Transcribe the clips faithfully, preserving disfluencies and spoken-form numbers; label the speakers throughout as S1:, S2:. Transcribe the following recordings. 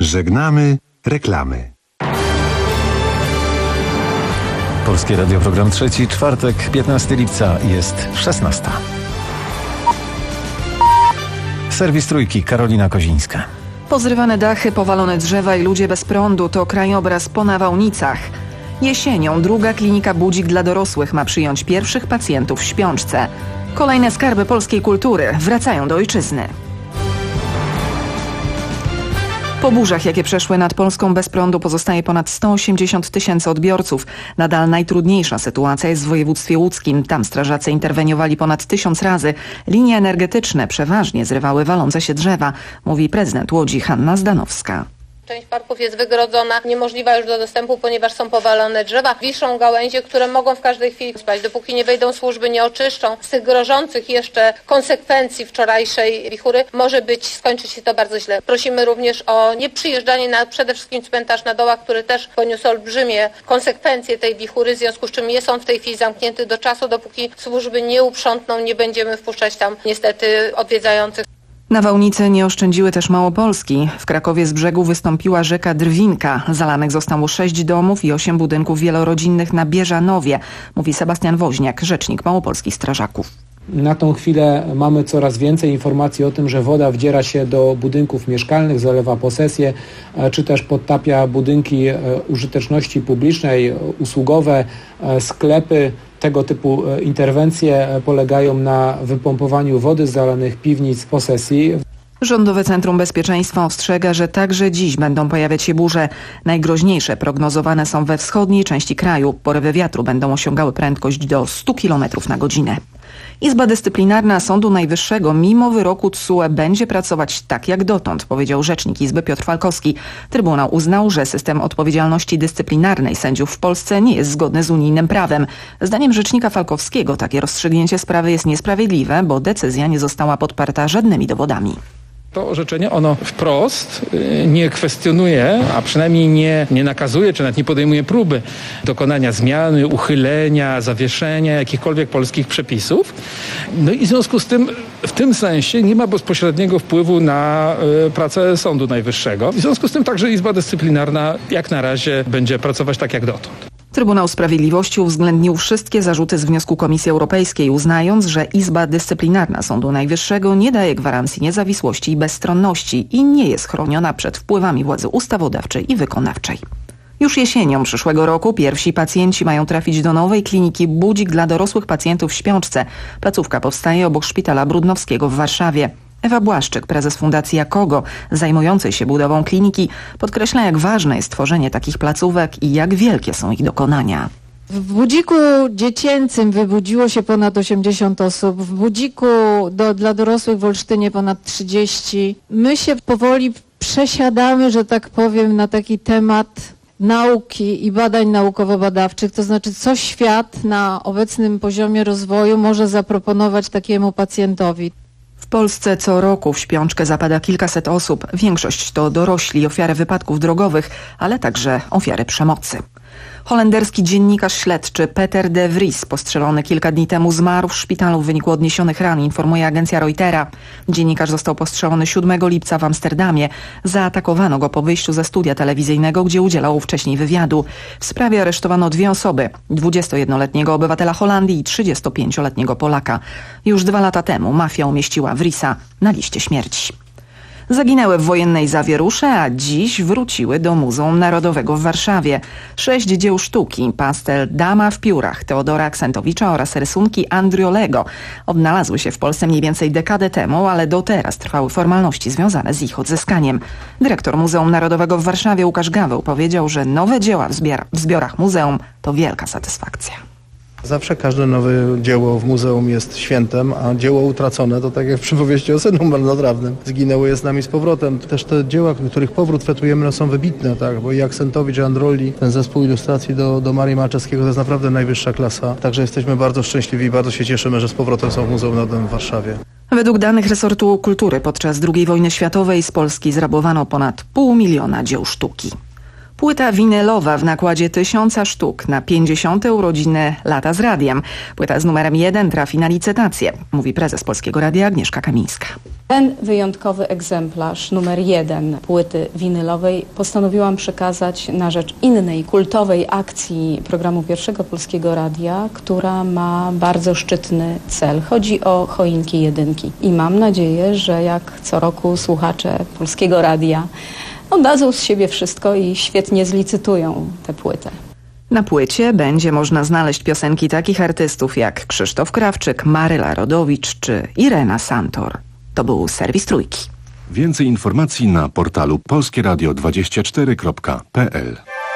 S1: Żegnamy reklamy.
S2: Polskie Radio, program trzeci, czwartek, piętnastego lipca, jest szesnasta. Serwis Trójki, Karolina Kozińska.
S3: Pozrywane dachy, powalone drzewa i ludzie bez prądu to krajobraz po nawałnicach. Jesienią druga klinika Budzik dla dorosłych ma przyjąć pierwszych pacjentów w śpiączce. Kolejne skarby polskiej kultury wracają do ojczyzny. Po burzach, jakie przeszły nad Polską, bez prądu pozostaje ponad sto osiemdziesiąt tysięcy odbiorców. Nadal najtrudniejsza sytuacja jest w województwie łódzkim. Tam strażacy interweniowali ponad tysiąc razy. Linie energetyczne przeważnie zrywały walące się drzewa, mówi prezydent Łodzi Hanna Zdanowska.
S4: Część parków jest wygrodzona, niemożliwa już do dostępu, ponieważ są powalone drzewa. Wiszą gałęzie, które mogą w każdej chwili spać. Dopóki nie wejdą służby, nie oczyszczą z tych grożących jeszcze konsekwencji wczorajszej wichury, może być, skończyć się to bardzo źle. Prosimy również o nieprzyjeżdżanie na przede wszystkim cmentarz na Dołach, który też poniósł olbrzymie konsekwencje tej wichury, w związku z czym jest on w tej chwili zamknięty do czasu, dopóki służby nie uprzątną, nie będziemy wpuszczać tam niestety odwiedzających.
S3: Nawałnice nie oszczędziły też Małopolski. W Krakowie z brzegu wystąpiła rzeka Drwinka. Zalanych zostało sześć domów i osiem budynków wielorodzinnych na Bieżanowie, mówi Sebastian Woźniak, rzecznik małopolskich strażaków.
S5: Na tą chwilę mamy coraz więcej informacji o tym, że woda wdziera się do budynków mieszkalnych, zalewa posesje, czy też podtapia budynki użyteczności publicznej, usługowe, sklepy. Tego typu interwencje polegają na wypompowaniu wody z zalanych piwnic posesji.
S3: Rządowe Centrum Bezpieczeństwa ostrzega, że także dziś będą pojawiać się burze. Najgroźniejsze prognozowane są we wschodniej części kraju. Porywy wiatru będą osiągały prędkość do stu kilometrów na godzinę. Izba Dyscyplinarna Sądu Najwyższego mimo wyroku T S U E będzie pracować tak jak dotąd, powiedział rzecznik Izby Piotr Falkowski. Trybunał uznał, że system odpowiedzialności dyscyplinarnej sędziów w Polsce nie jest zgodny z unijnym prawem. Zdaniem rzecznika Falkowskiego takie rozstrzygnięcie sprawy jest niesprawiedliwe, bo decyzja nie została podparta żadnymi dowodami.
S6: To orzeczenie, ono wprost nie kwestionuje, a przynajmniej nie, nie nakazuje, czy nawet nie podejmuje próby dokonania zmiany, uchylenia, zawieszenia jakichkolwiek polskich przepisów. No i w związku z tym, w tym sensie nie ma bezpośredniego wpływu na y, pracę Sądu Najwyższego. W związku z tym także Izba Dyscyplinarna jak na razie będzie pracować tak jak dotąd.
S3: Trybunał Sprawiedliwości uwzględnił wszystkie zarzuty z wniosku Komisji Europejskiej, uznając, że Izba Dyscyplinarna Sądu Najwyższego nie daje gwarancji niezawisłości i bezstronności i nie jest chroniona przed wpływami władzy ustawodawczej i wykonawczej. Już jesienią przyszłego roku pierwsi pacjenci mają trafić do nowej kliniki Budzik dla dorosłych pacjentów w śpiączce. Placówka powstaje obok Szpitala Brudnowskiego w Warszawie. Ewa Błaszczyk, prezes Fundacji Jakogo, zajmującej się budową kliniki, podkreśla, jak ważne jest tworzenie takich placówek i jak wielkie są ich dokonania.
S7: W budziku dziecięcym wybudziło się ponad osiemdziesiąt osób, w budziku do, dla dorosłych w Olsztynie ponad trzydzieści. My się powoli przesiadamy, że tak powiem, na taki temat nauki i badań naukowo-badawczych, to znaczy co świat na obecnym poziomie rozwoju może zaproponować takiemu pacjentowi.
S3: W Polsce co roku w śpiączkę zapada kilkaset osób. Większość to dorośli, ofiary wypadków drogowych, ale także ofiary przemocy. Holenderski dziennikarz śledczy Peter de Vries, postrzelony kilka dni temu, zmarł w szpitalu w wyniku odniesionych ran, informuje agencja Reutera. Dziennikarz został postrzelony siódmego lipca w Amsterdamie. Zaatakowano go po wyjściu ze studia telewizyjnego, gdzie udzielał wcześniej wywiadu. W sprawie aresztowano dwie osoby, dwudziestojednoletniego obywatela Holandii i trzydziestopięcioletniego Polaka. Już dwa lata temu mafia umieściła Vriesa na liście śmierci. Zaginęły w wojennej zawierusze, a dziś wróciły do Muzeum Narodowego w Warszawie. Sześć dzieł sztuki, pastel Dama w piórach Teodora Aksentowicza oraz rysunki Andriolego odnalazły się w Polsce mniej więcej dekadę temu, ale do teraz trwały formalności związane z ich odzyskaniem. Dyrektor Muzeum Narodowego w Warszawie Łukasz Gaweł powiedział, że nowe dzieła w, zbior- w zbiorach muzeum to wielka satysfakcja.
S8: Zawsze każde nowe dzieło w muzeum jest świętem, a dzieło utracone to tak jak w przypowieści o synu marnotrawnym. Zginęły je z nami z powrotem. Też te dzieła, których powrót fetujemy, no są wybitne, tak, bo i Aksentowicz, i Androlli, ten zespół ilustracji do, do Marii Malczewskiego to jest naprawdę najwyższa klasa. Także jesteśmy bardzo szczęśliwi i bardzo się cieszymy, że z powrotem są w Muzeum Narodowym w Warszawie.
S3: Według danych resortu kultury podczas drugiej wojny światowej z Polski zrabowano ponad pół miliona dzieł sztuki. Płyta winylowa w nakładzie tysiąca sztuk na pięćdziesiąte urodziny Lata z Radiem. Płyta z numerem jeden trafi na licytację, mówi prezes Polskiego Radia Agnieszka Kamińska.
S9: Ten wyjątkowy egzemplarz numer jeden płyty winylowej postanowiłam przekazać na rzecz innej kultowej akcji programu Pierwszego Polskiego Radia, która ma bardzo szczytny cel. Chodzi o choinki jedynki i mam nadzieję, że jak co roku słuchacze Polskiego Radia oddadzą z siebie wszystko i świetnie zlicytują tę płytę.
S3: Na płycie będzie można znaleźć piosenki takich artystów jak Krzysztof Krawczyk, Maryla Rodowicz czy Irena Santor. To był serwis Trójki.
S10: Więcej informacji na portalu polskie radio dwadzieścia cztery kropka p l.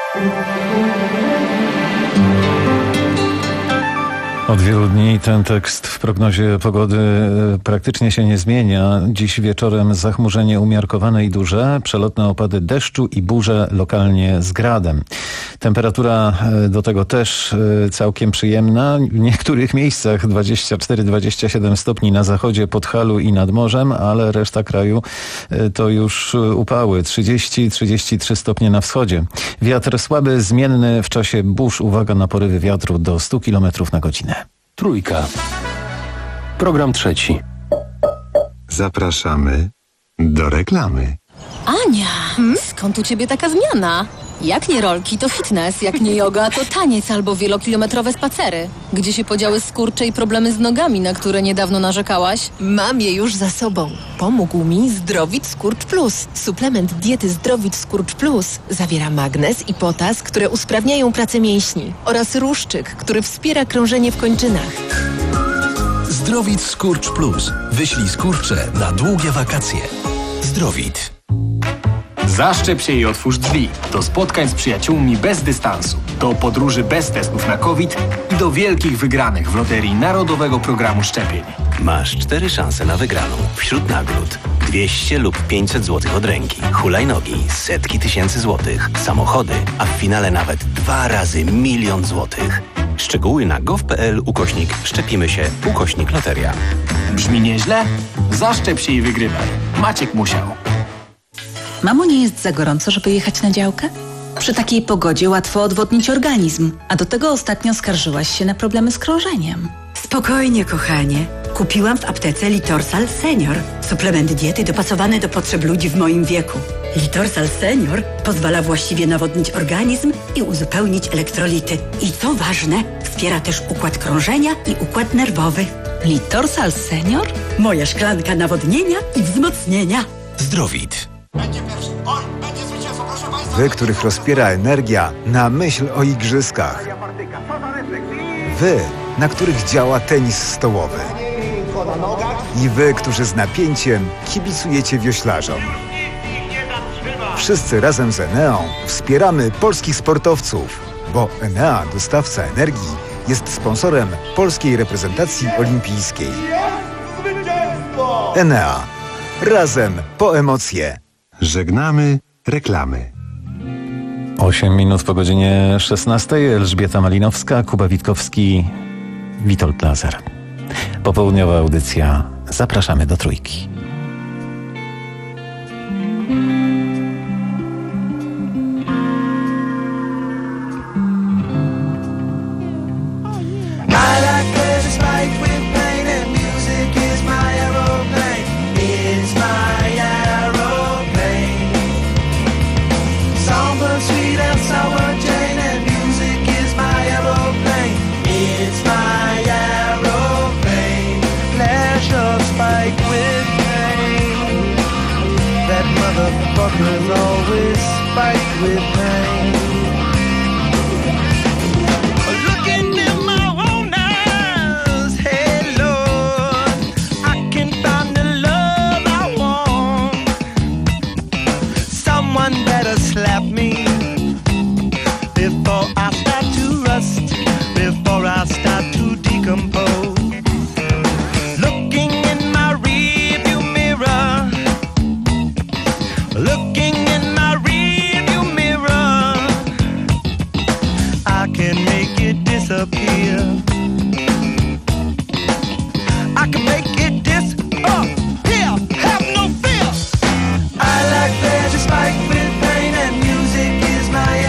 S2: Od wielu dni ten tekst w prognozie pogody praktycznie się nie zmienia. Dziś wieczorem zachmurzenie umiarkowane i duże, przelotne opady deszczu i burze lokalnie z gradem. Temperatura do tego też całkiem przyjemna. W niektórych miejscach dwadzieścia cztery dwadzieścia siedem stopni na zachodzie, Podhalu i nad morzem, ale reszta kraju to już upały. trzydzieści trzydzieści trzy stopnie na wschodzie. Wiatr słaby, zmienny w czasie burz. Uwaga na porywy wiatru do stu kilometrów na godzinę.
S11: Trójka. Program trzeci.
S1: Zapraszamy do reklamy.
S12: Ania, hmm? Skąd u ciebie taka zmiana? Jak nie rolki, to fitness, jak nie yoga, to taniec albo wielokilometrowe spacery. Gdzie się podziały skurcze i problemy z nogami, na które niedawno narzekałaś?
S13: Mam je już za sobą. Pomógł mi Zdrowit Skurcz Plus. Suplement diety Zdrowit Skurcz Plus zawiera magnez i potas, które usprawniają pracę mięśni oraz ruszczyk, który wspiera krążenie w kończynach.
S11: Zdrowit Skurcz Plus. Wyślij skurcze na długie wakacje. Zdrowit.
S14: Zaszczep się i otwórz drzwi. Do spotkań z przyjaciółmi bez dystansu. Do podróży bez testów na COVID i do wielkich wygranych w loterii Narodowego Programu Szczepień.
S15: Masz cztery szanse na wygraną. Wśród nagród dwieście lub pięćset złotych od ręki, hulajnogi, setki tysięcy złotych, samochody, a w finale nawet dwa razy milion złotych. Szczegóły na gov.pl ukośnik szczepimy się ukośnik loteria.
S14: Brzmi nieźle? Zaszczep się i wygrywaj. Maciek musiał.
S16: Mamo, nie jest za gorąco, żeby jechać na działkę? Przy takiej pogodzie łatwo odwodnić organizm, a do tego ostatnio skarżyłaś się na problemy z krążeniem.
S17: Spokojnie, kochanie. Kupiłam w aptece Litorsal Senior. Suplement diety dopasowany do potrzeb ludzi w moim wieku. Litorsal Senior pozwala właściwie nawodnić organizm i uzupełnić elektrolity. I co ważne, wspiera też układ krążenia i układ nerwowy.
S16: Litorsal Senior?
S17: Moja szklanka nawodnienia i wzmocnienia.
S11: Zdrowit.
S18: Wy, których rozpiera energia na myśl o igrzyskach. Wy, na których działa tenis stołowy. I wy, którzy z napięciem kibicujecie wioślarzom. Wszyscy razem z Eneą wspieramy polskich sportowców, bo Enea, dostawca energii, jest sponsorem polskiej reprezentacji olimpijskiej. Enea. Razem po emocje.
S1: Żegnamy reklamy.
S2: osiem minut po godzinie szesnastej. Elżbieta Malinowska, Kuba Witkowski, Witold Lazar. Popołudniowa audycja. Zapraszamy do Trójki.
S19: Fuckers always spike with pain. Looking in my own eyes, hey Lord, I can find the love I want. Someone better slap me before I start to rust, before I start to decompose. Looking in my rearview mirror, looking in my rearview mirror, I can make it disappear. I can make it disappear. Have no fear. I like pleasure spiked with pain, and music is my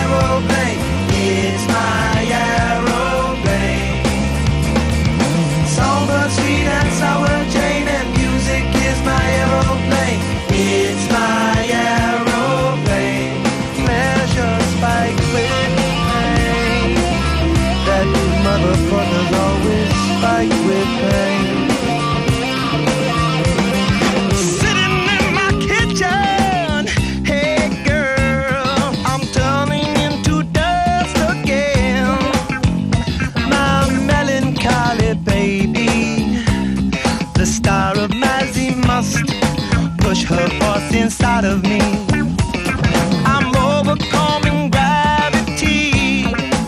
S19: of me. I'm overcoming gravity.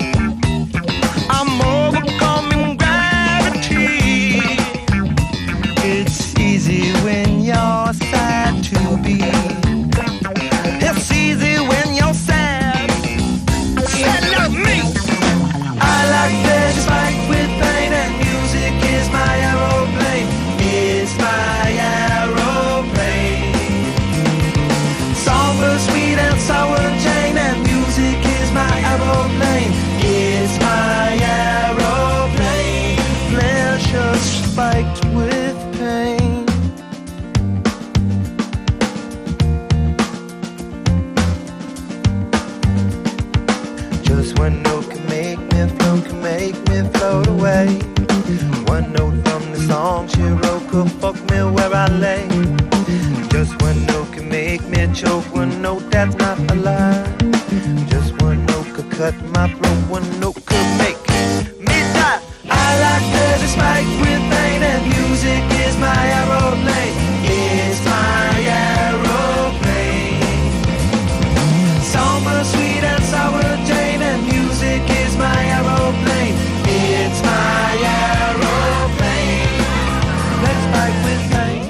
S19: I'm overcoming gravity. It's easy when you're sad to be. It's easy when you're sad. Sad love me. I like pleasure spiked with pain, and music is my aeroplane. It's my aeroplane. Songbird sweet and sour Jane, and music is my aeroplane. It's my aeroplane. Pleasure spiked with pain. Just one note can make me float, can make me float away. One note from the song she wrote could fuck me where I lay. Just one note can make me choke, one note that's not a lie. Just one note could cut my throat, one note could make me die. I like pleasure spiked with pain, and music is my aeroplane. It's my aeroplane. Somber, sweet and sour Jane, and music is my aeroplane. It's my aeroplane. Let's fight with pain.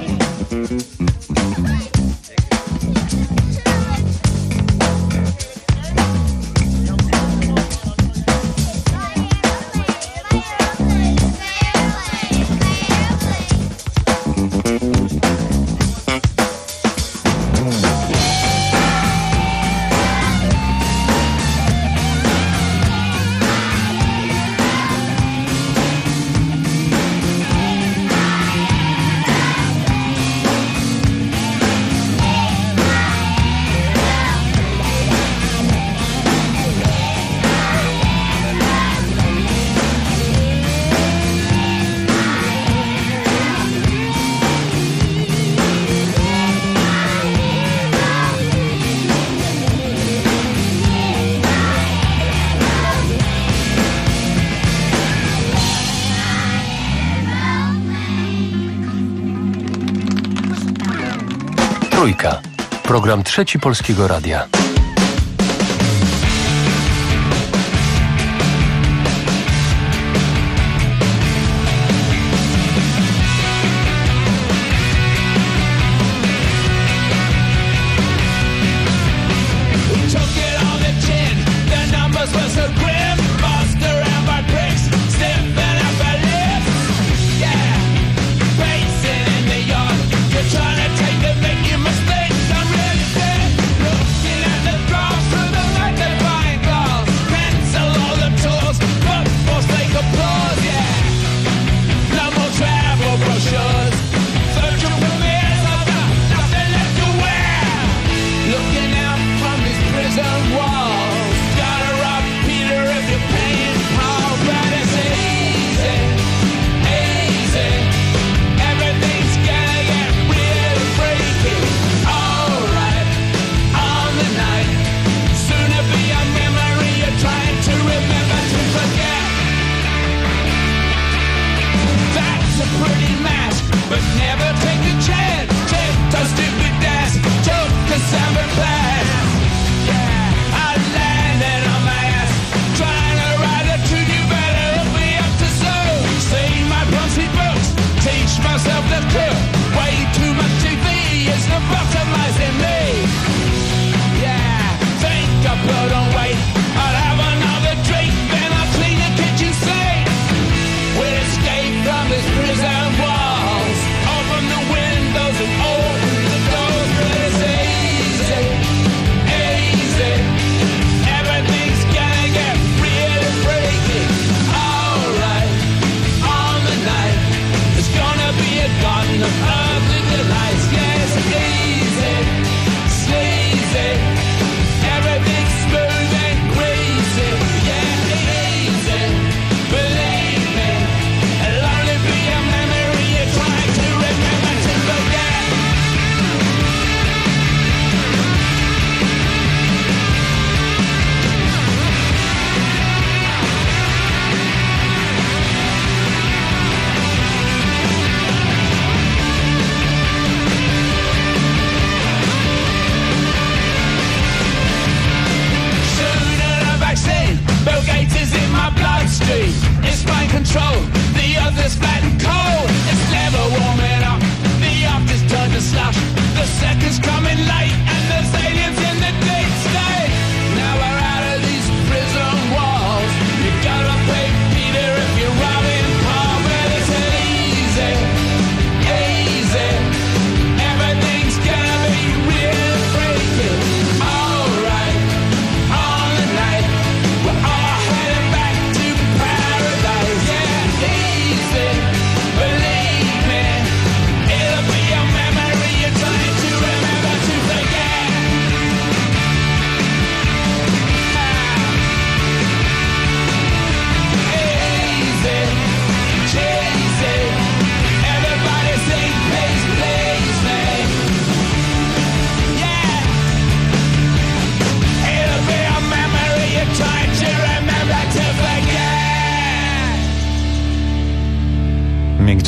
S11: Trójka. Program Trzeci Polskiego Radia.
S19: Trying to take the making mistakes. I'm ready to looking at the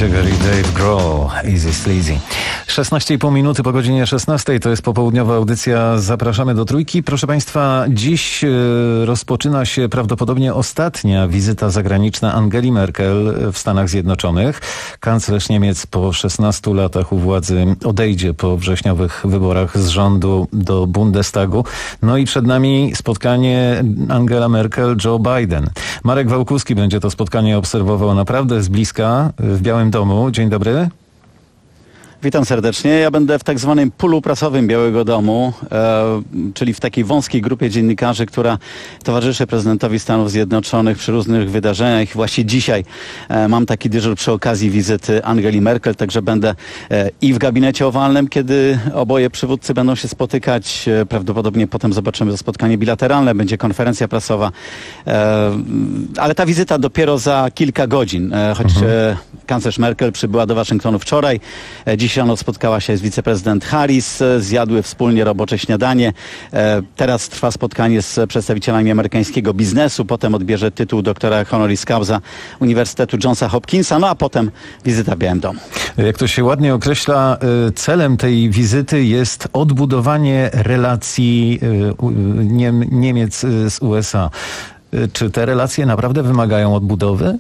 S2: Jagger i Dave Grohl, Easy Sleazy. szesnaście i pół minuty po godzinie szesnastej, to jest popołudniowa audycja. Zapraszamy do Trójki. Proszę Państwa, dziś y, rozpoczyna się prawdopodobnie ostatnia wizyta zagraniczna Angeli Merkel w Stanach Zjednoczonych. Kanclerz Niemiec po szesnastu latach u władzy odejdzie po wrześniowych wyborach z rządu do Bundestagu. No i przed nami spotkanie Angela Merkel, Joe Biden. Marek Wałkuski będzie to spotkanie obserwował naprawdę z bliska w Białym Domu. Dzień dobry.
S20: Witam serdecznie. Ja będę w tak zwanym pulu prasowym Białego Domu, e, czyli w takiej wąskiej grupie dziennikarzy, która towarzyszy prezydentowi Stanów Zjednoczonych przy różnych wydarzeniach. Właśnie dzisiaj e, mam taki dyżur przy okazji wizyty Angeli Merkel, także będę e, i w gabinecie owalnym, kiedy oboje przywódcy będą się spotykać. E, prawdopodobnie potem zobaczymy to spotkanie bilateralne, będzie konferencja prasowa. E, ale ta wizyta dopiero za kilka godzin, e, choć mhm. e, kanclerz Merkel przybyła do Waszyngtonu wczoraj. E, dziś rano spotkała się z wiceprezydent Harris, zjadły wspólnie robocze śniadanie. Teraz trwa spotkanie z przedstawicielami amerykańskiego biznesu, potem odbierze tytuł doktora honoris causa Uniwersytetu Johnsa Hopkinsa, no a potem wizyta w Białym Domu.
S2: Jak to się ładnie określa, celem tej wizyty jest odbudowanie relacji Niemiec z U S A. Czy te relacje naprawdę wymagają odbudowy?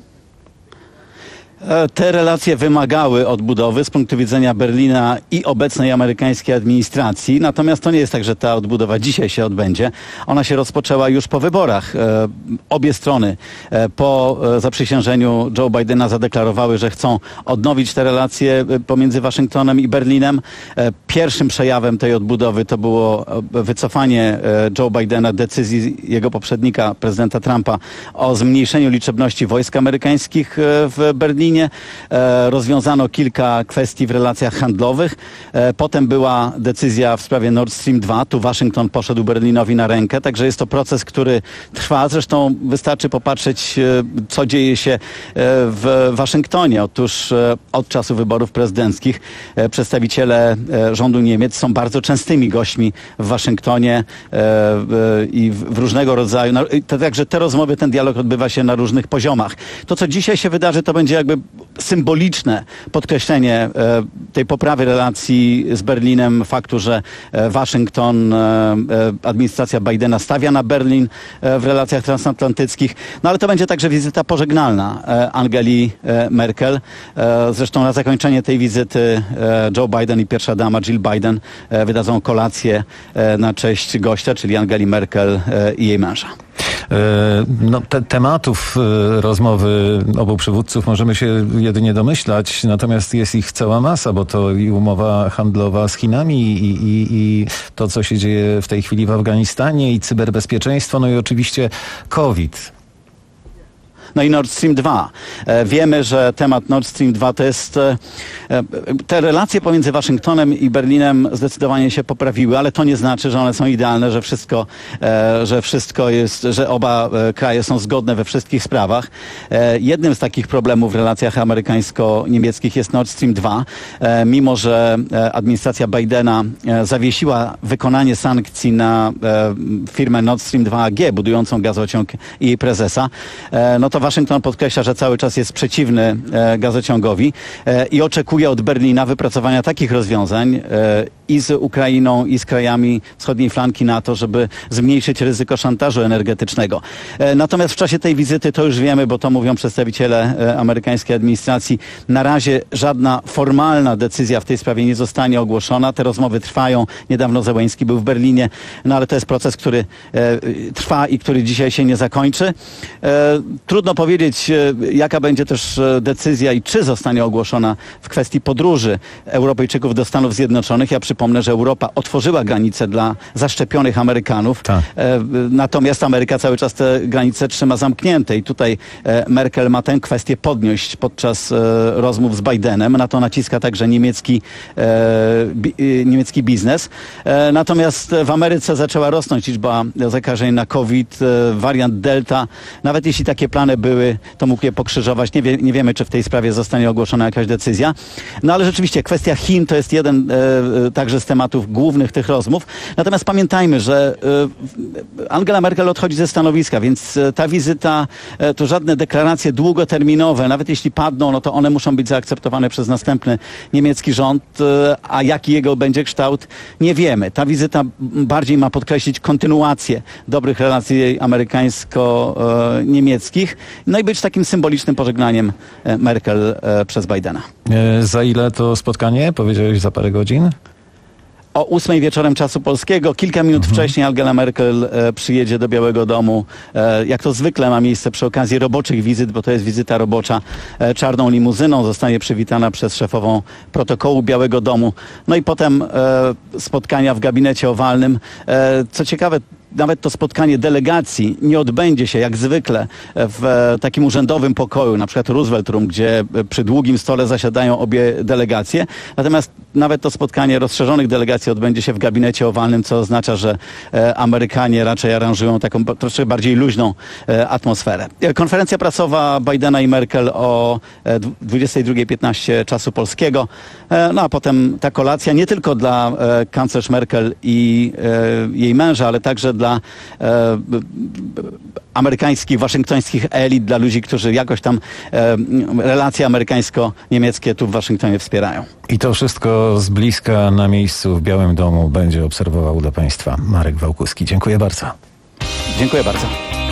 S20: Te relacje wymagały odbudowy z punktu widzenia Berlina i obecnej amerykańskiej administracji. Natomiast to nie jest tak, że ta odbudowa dzisiaj się odbędzie. Ona się rozpoczęła już po wyborach. E, obie strony e, po e, zaprzysiężeniu Joe Bidena zadeklarowały, że chcą odnowić te relacje pomiędzy Waszyngtonem i Berlinem. E, pierwszym przejawem tej odbudowy to było wycofanie e, Joe Bidena decyzji jego poprzednika, prezydenta Trumpa, o zmniejszeniu liczebności wojsk amerykańskich e, w Berlinie. E, rozwiązano kilka kwestii w relacjach handlowych. E, potem była decyzja w sprawie Nord Stream dwa. Tu Waszyngton poszedł Berlinowi na rękę. Także jest to proces, który trwa. Zresztą wystarczy popatrzeć, e, co dzieje się e, w Waszyngtonie. Otóż e, od czasu wyborów prezydenckich e, przedstawiciele e, rządu Niemiec są bardzo częstymi gośćmi w Waszyngtonie e, e, i w, w różnego rodzaju. Na, to, także te rozmowy, ten dialog odbywa się na różnych poziomach. To, co dzisiaj się wydarzy, to będzie jakby symboliczne podkreślenie e, tej poprawy relacji z Berlinem, faktu, że e, Waszyngton, e, administracja Bidena stawia na Berlin e, w relacjach transatlantyckich. No ale to będzie także wizyta pożegnalna e, Angeli e, Merkel. E, zresztą na zakończenie tej wizyty e, Joe Biden i pierwsza dama Jill Biden e, wydadzą kolację e, na cześć gościa, czyli Angeli Merkel e, i jej męża.
S2: No, te, tematów rozmowy obu przywódców możemy się jedynie domyślać, natomiast jest ich cała masa, bo to i umowa handlowa z Chinami i, i, i to, co się dzieje w tej chwili w Afganistanie i cyberbezpieczeństwo, no i oczywiście COVID.
S20: No i Nord Stream dwa. E, wiemy, że temat Nord Stream dwa to jest... E, te relacje pomiędzy Waszyngtonem i Berlinem zdecydowanie się poprawiły, ale to nie znaczy, że one są idealne, że wszystko, e, że wszystko jest, że oba e, kraje są zgodne we wszystkich sprawach. E, jednym z takich problemów w relacjach amerykańsko-niemieckich jest Nord Stream dwa. E, mimo, że e, administracja Bidena e, zawiesiła wykonanie sankcji na e, firmę Nord Stream dwa A G, budującą gazociąg i jej prezesa, e, no to Waszyngton podkreśla, że cały czas jest przeciwny e, gazociągowi e, i oczekuje od Berlina wypracowania takich rozwiązań e, i z Ukrainą, i z krajami wschodniej flanki NATO, żeby zmniejszyć ryzyko szantażu energetycznego. E, natomiast w czasie tej wizyty, to już wiemy, bo to mówią przedstawiciele e, amerykańskiej administracji, na razie żadna formalna decyzja w tej sprawie nie zostanie ogłoszona. Te rozmowy trwają. Niedawno Zełenski był w Berlinie, no ale to jest proces, który e, trwa i który dzisiaj się nie zakończy. E, trudno powiedzieć, jaka będzie też decyzja i czy zostanie ogłoszona w kwestii podróży Europejczyków do Stanów Zjednoczonych. Ja przypomnę, że Europa otworzyła granice dla zaszczepionych Amerykanów. Tak. Natomiast Ameryka cały czas te granice trzyma zamknięte i tutaj Merkel ma tę kwestię podnieść podczas rozmów z Bidenem. Na to naciska także niemiecki, niemiecki biznes. Natomiast w Ameryce zaczęła rosnąć liczba zakażeń na COVID. Wariant Delta, nawet jeśli takie plany były, to mógł je pokrzyżować. Nie, wie, nie wiemy, czy w tej sprawie zostanie ogłoszona jakaś decyzja. No ale rzeczywiście kwestia Chin to jest jeden e, także z tematów głównych tych rozmów. Natomiast pamiętajmy, że e, Angela Merkel odchodzi ze stanowiska, więc e, ta wizyta e, to żadne deklaracje długoterminowe, nawet jeśli padną, no to one muszą być zaakceptowane przez następny niemiecki rząd, e, a jaki jego będzie kształt, nie wiemy. Ta wizyta bardziej ma podkreślić kontynuację dobrych relacji amerykańsko-niemieckich, no i być takim symbolicznym pożegnaniem Merkel przez Bidena.
S2: E, za ile to spotkanie? Powiedziałeś za parę godzin?
S20: O ósmej wieczorem czasu polskiego, kilka minut mhm. wcześniej Angela Merkel e, przyjedzie do Białego Domu. E, jak to zwykle ma miejsce przy okazji roboczych wizyt, bo to jest wizyta robocza, e, czarną limuzyną. Zostanie przywitana przez szefową protokołu Białego Domu. No i potem e, spotkania w gabinecie owalnym. E, co ciekawe, nawet to spotkanie delegacji nie odbędzie się jak zwykle w takim urzędowym pokoju, na przykład Roosevelt Room, gdzie przy długim stole zasiadają obie delegacje. Natomiast nawet to spotkanie rozszerzonych delegacji odbędzie się w gabinecie owalnym, co oznacza, że Amerykanie raczej aranżują taką troszkę bardziej luźną atmosferę. Konferencja prasowa Bidena i Merkel o dwudziestej drugiej piętnaście czasu polskiego. No a potem ta kolacja nie tylko dla kanclerz Merkel i jej męża, ale także dla e, amerykańskich, waszyngtońskich elit, dla ludzi, którzy jakoś tam e, relacje amerykańsko-niemieckie tu w Waszyngtonie wspierają.
S2: I to wszystko z bliska na miejscu w Białym Domu będzie obserwował dla Państwa Marek Wałkuski. Dziękuję bardzo.
S20: Dziękuję bardzo.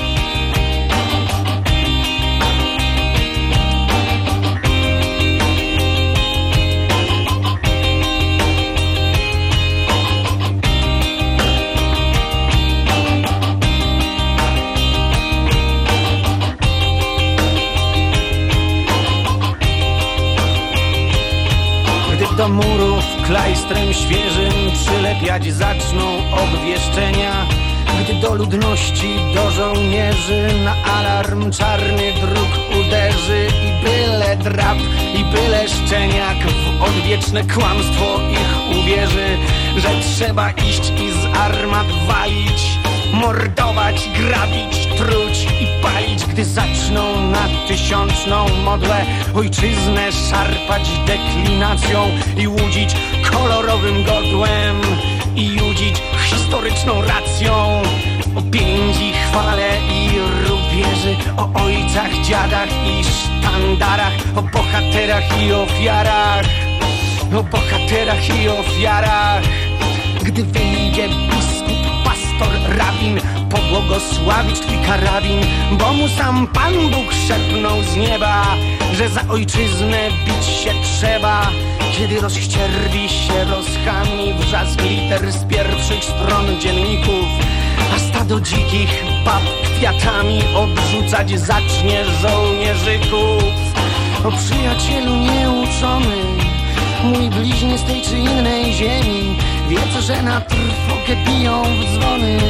S21: Do murów klajstrem świeżym przylepiać zaczną obwieszczenia, gdy do ludności, do żołnierzy na alarm czarny dróg uderzy i byle drab, i byle szczeniak w odwieczne kłamstwo ich uwierzy, że trzeba iść i z armat walić, mordować, grabić, truć i palić, gdy zaczną na tysiączną modłę ojczyznę szarpać deklinacją i łudzić kolorowym godłem i judzić historyczną racją o piędzi, chwale i rubieży, o ojcach, dziadach i sztandarach, o bohaterach i ofiarach, o bohaterach i ofiarach. Gdy wyjdzie biskup, pastor, rabin, pobłogosławić twój karabin, bo mu sam Pan Bóg szepnął z nieba, że za ojczyznę bić się trzeba. Kiedy rozścierwi się rozchami wrzask liter z pierwszych stron dzienników, a stado dzikich bab kwiatami odrzucać zacznie żołnierzyków. O przyjacielu nieuczony, mój bliźnie z tej czy innej ziemi, wiedz, że na trwogę biją w dzwony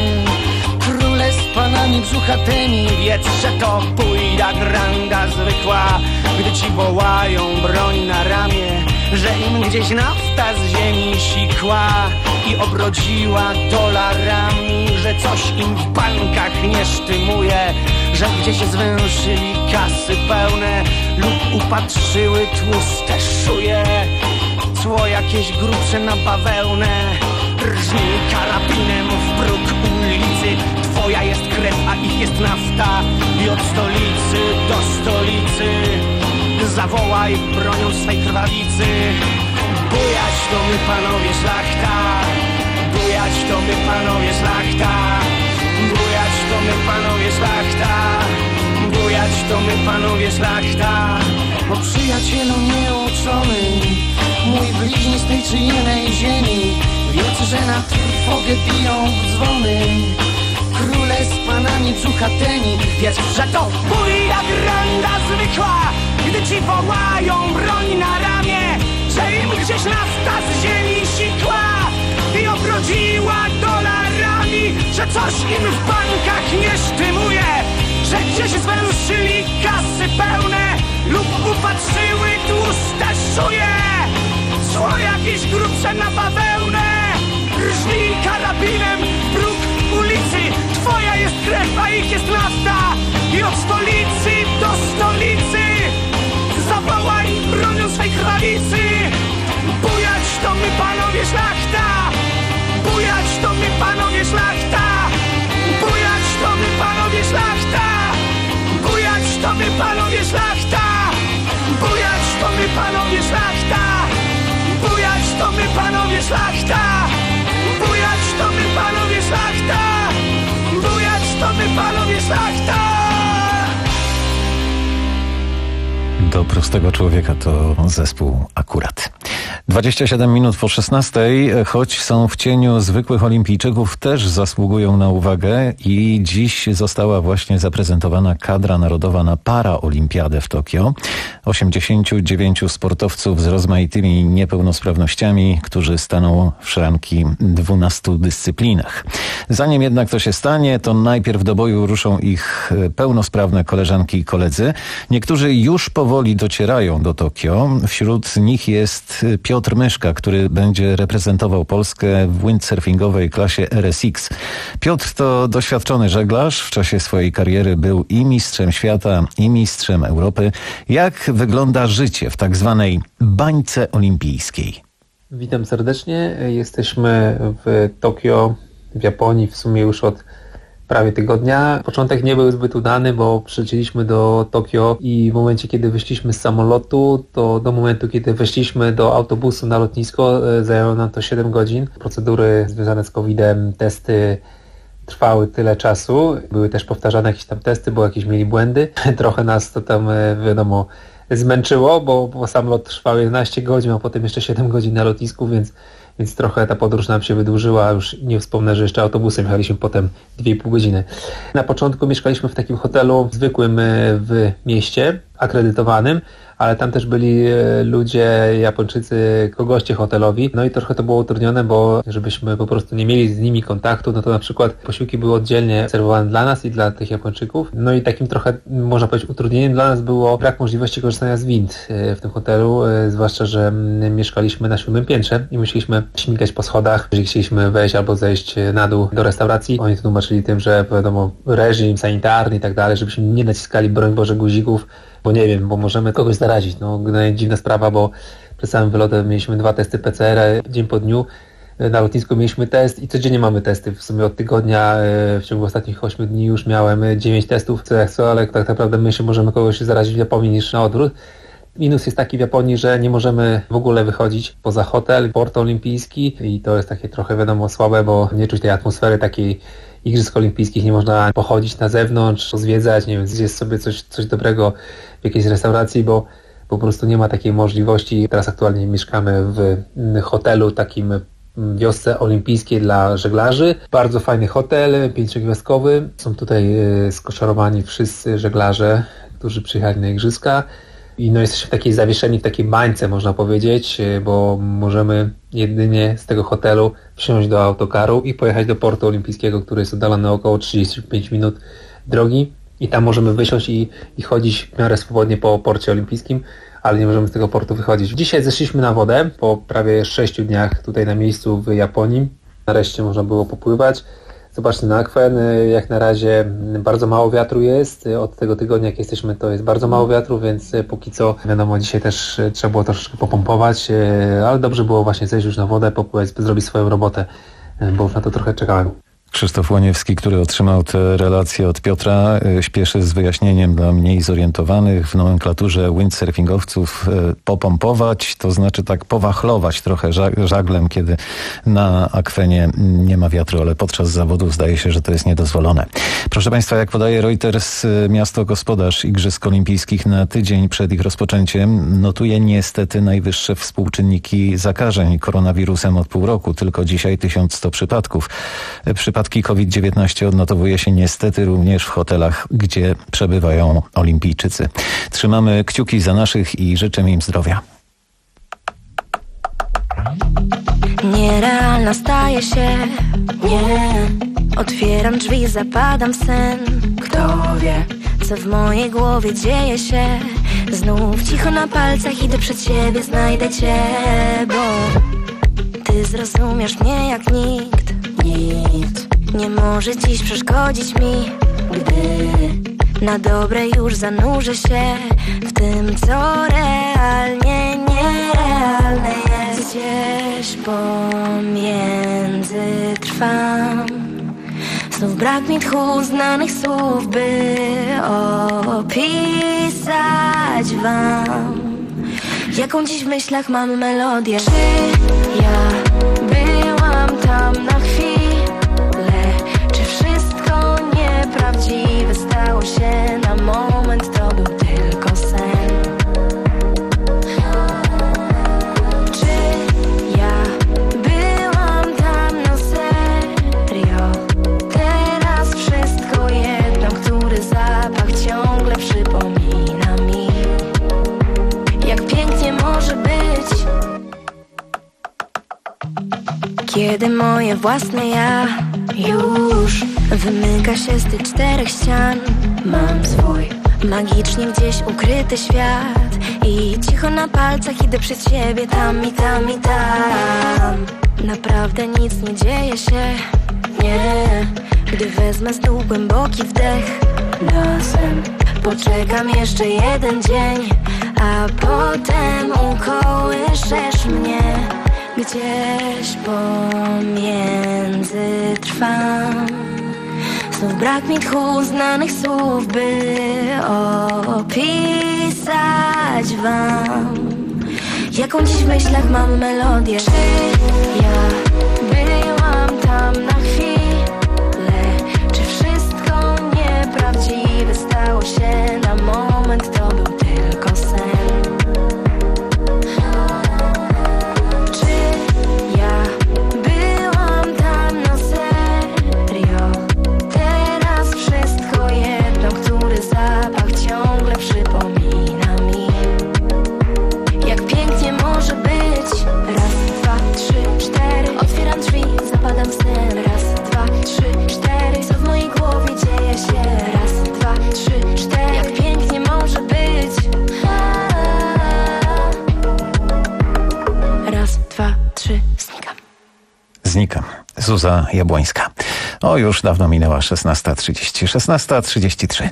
S21: króle z panami brzuchatymi. Wiedz, że to pójda granda zwykła, gdy ci wołają broń na ramię, że im gdzieś nafta z ziemi sikła i obrodziła dolarami, że coś im w bankach nie sztymuje, że gdzieś zwęszyli kasy pełne lub upatrzyły tłuste szuje, cło jakieś grubsze na bawełnę. Rżnij karabinem w próg ulicy, twoja jest krew, a ich jest nafta. I od stolicy do stolicy zawołaj bronią swej krwawicy. Bujać to my panowie szlachta, bujać to my panowie szlachta, bujać to my panowie szlachta, bujać to my panowie szlachta. O przyjacielu nieuczony, mój bliźni z tej czy innej ziemi, wiedz, że na trwogę biją w dzwony króle z panami brzuchatymi. Wiedz, że to buja granda zwykła, gdy ci wołają broń na ramię, że im gdzieś nafta z ziemi sikła i obrodziła dolarami, że coś im w bankach nie sztymuje, że gdzieś zwęszyli kasy pełne lub upatrzyły tłuste szuje, cło jakieś grubsze na bawełnę. Rżnij karabinem w próg ulicy, twoja jest krew, a ich jest nafta. I od stolicy
S2: Do prostego człowieka to zespół akurat. dwadzieścia siedem minut po szesnastej, choć są w cieniu zwykłych olimpijczyków, też zasługują na uwagę i dziś została właśnie zaprezentowana kadra narodowa na paraolimpiadę w Tokio. osiemdziesięciu dziewięciu sportowców z rozmaitymi niepełnosprawnościami, którzy staną w szranki dwunastu dyscyplinach. Zanim jednak to się stanie, to najpierw do boju ruszą ich pełnosprawne koleżanki i koledzy. Niektórzy już powoli docierają do Tokio. Wśród nich jest Piotr Myszka, który będzie reprezentował Polskę w windsurfingowej klasie R S X. Piotr to doświadczony żeglarz. W czasie swojej kariery był i mistrzem świata, i mistrzem Europy. Jak wygląda życie w tak zwanej bańce olimpijskiej?
S5: Witam serdecznie. Jesteśmy w Tokio, w Japonii w sumie już od prawie tygodnia. Początek nie był zbyt udany, bo przylecieliśmy do Tokio i w momencie, kiedy wyszliśmy z samolotu, to do momentu, kiedy weszliśmy do autobusu na lotnisko, zajęło nam to siedem godzin. Procedury związane z kowidem, testy trwały tyle czasu. Były też powtarzane jakieś tam testy, bo jakieś mieli błędy. Trochę nas to tam, wiadomo, zmęczyło, bo, bo sam lot trwał jedenaście godzin, a potem jeszcze siedem godzin na lotnisku, więc Więc trochę ta podróż nam się wydłużyła, już nie wspomnę, że jeszcze autobusem jechaliśmy potem dwie i pół godziny. Na początku mieszkaliśmy w takim hotelu zwykłym w mieście, akredytowanym, ale tam też byli ludzie, Japończycy, goście hotelowi. No i trochę to było utrudnione, bo żebyśmy po prostu nie mieli z nimi kontaktu, no to na przykład posiłki były oddzielnie serwowane dla nas i dla tych Japończyków. No i takim trochę, można powiedzieć, utrudnieniem dla nas było brak możliwości korzystania z wind w tym hotelu, zwłaszcza, że mieszkaliśmy na siódmym piętrze i musieliśmy śmigać po schodach. Jeżeli chcieliśmy wejść albo zejść na dół do restauracji, oni to tłumaczyli tym, że wiadomo, reżim sanitarny i tak dalej, żebyśmy nie naciskali, broń Boże, guzików, bo nie wiem, bo możemy kogoś zarazić. No, dziwna sprawa, bo przed samym wylotem mieliśmy dwa testy P C R dzień po dniu. Na lotnisku mieliśmy test i codziennie mamy testy. W sumie od tygodnia, w ciągu ostatnich ośmiu dni już miałem dziewięć testów, co jak co, ale tak naprawdę my się możemy kogoś zarazić w Japonii niż na odwrót. Minus jest taki w Japonii, że nie możemy w ogóle wychodzić poza hotel, port olimpijski i to jest takie trochę, wiadomo, słabe, bo nie czuć tej atmosfery takiej Igrzysk Olimpijskich, nie można pochodzić na zewnątrz, zwiedzać, nie wiem, zjeść sobie coś, coś dobrego w jakiejś restauracji, bo po prostu nie ma takiej możliwości. Teraz aktualnie mieszkamy w hotelu takim wiosce olimpijskiej dla żeglarzy. Bardzo fajny hotel, pięciogwiazdkowy. Są tutaj skoszarowani wszyscy żeglarze, którzy przyjechali na igrzyska. I no jesteśmy w takiej zawieszeni, w takiej bańce, można powiedzieć, bo możemy jedynie z tego hotelu wsiąść do autokaru i pojechać do portu olimpijskiego, który jest oddalony około trzydzieści pięć minut drogi. I tam możemy wysiąść i, i chodzić w miarę swobodnie po porcie olimpijskim, ale nie możemy z tego portu wychodzić. Dzisiaj zeszliśmy na wodę po prawie sześciu dniach tutaj na miejscu w Japonii. Nareszcie można było popływać. Zobaczcie na akwen, jak na razie bardzo mało wiatru jest, od tego tygodnia jak jesteśmy to jest bardzo mało wiatru, więc póki co wiadomo dzisiaj też trzeba było troszeczkę popompować, ale dobrze było właśnie zejść już na wodę, popływać, zrobić swoją robotę, bo już na to trochę czekałem.
S2: Krzysztof Łoniewski, który otrzymał te relacje od Piotra, śpieszy z wyjaśnieniem dla mniej zorientowanych. W nomenklaturze windsurfingowców popompować, to znaczy tak powachlować trochę żaglem, kiedy na akwenie nie ma wiatru, ale podczas zawodów zdaje się, że to jest niedozwolone. Proszę Państwa, jak podaje Reuters, miasto gospodarz Igrzysk Olimpijskich na tydzień przed ich rozpoczęciem notuje niestety najwyższe współczynniki zakażeń koronawirusem od pół roku. Tylko dzisiaj tysiąc sto przypadków. Przypadki COVID dziewiętnaście odnotowuje się niestety również w hotelach, gdzie przebywają olimpijczycy. Trzymamy kciuki za naszych i życzymy im zdrowia.
S4: Nierealna staje się, nie. Otwieram drzwi, zapadam w sen. Kto wie, co w mojej głowie dzieje się. Znów cicho na palcach idę przed siebie, znajdę cię, bo ty zrozumiesz mnie jak nikt. Nikt nie może dziś przeszkodzić mi, gdy na dobre już zanurzę się w tym, co realnie nierealne jest. Gdzieś pomiędzy trwam, znów brak mi tchu znanych słów, by opisać wam, jaką dziś w myślach mam melodię. Czy ja byłam tam na chwilę? Czy wszystko nieprawdziwe stało się na moment? To był tylko sen. Kiedy moje własne ja już wymyka się z tych czterech ścian. Mam swój magicznie gdzieś ukryty świat i cicho na palcach idę przed siebie tam i tam i tam. Naprawdę nic nie dzieje się, nie. Gdy wezmę z dół głęboki wdech, nosem poczekam jeszcze jeden dzień, a potem ukołyszesz mnie. Gdzieś pomiędzy trwam. Znów brak mi tchu znanych słów, by opisać wam, jaką dziś w myślach mam melodię. Czy ja byłam tam na chwilę? Czy wszystko nieprawdziwe stało się na moment? To był tylko sen.
S2: Znikam. Zuza Jabłońska. O, już dawno minęła szesnasta trzydzieści. szesnasta trzydzieści trzy.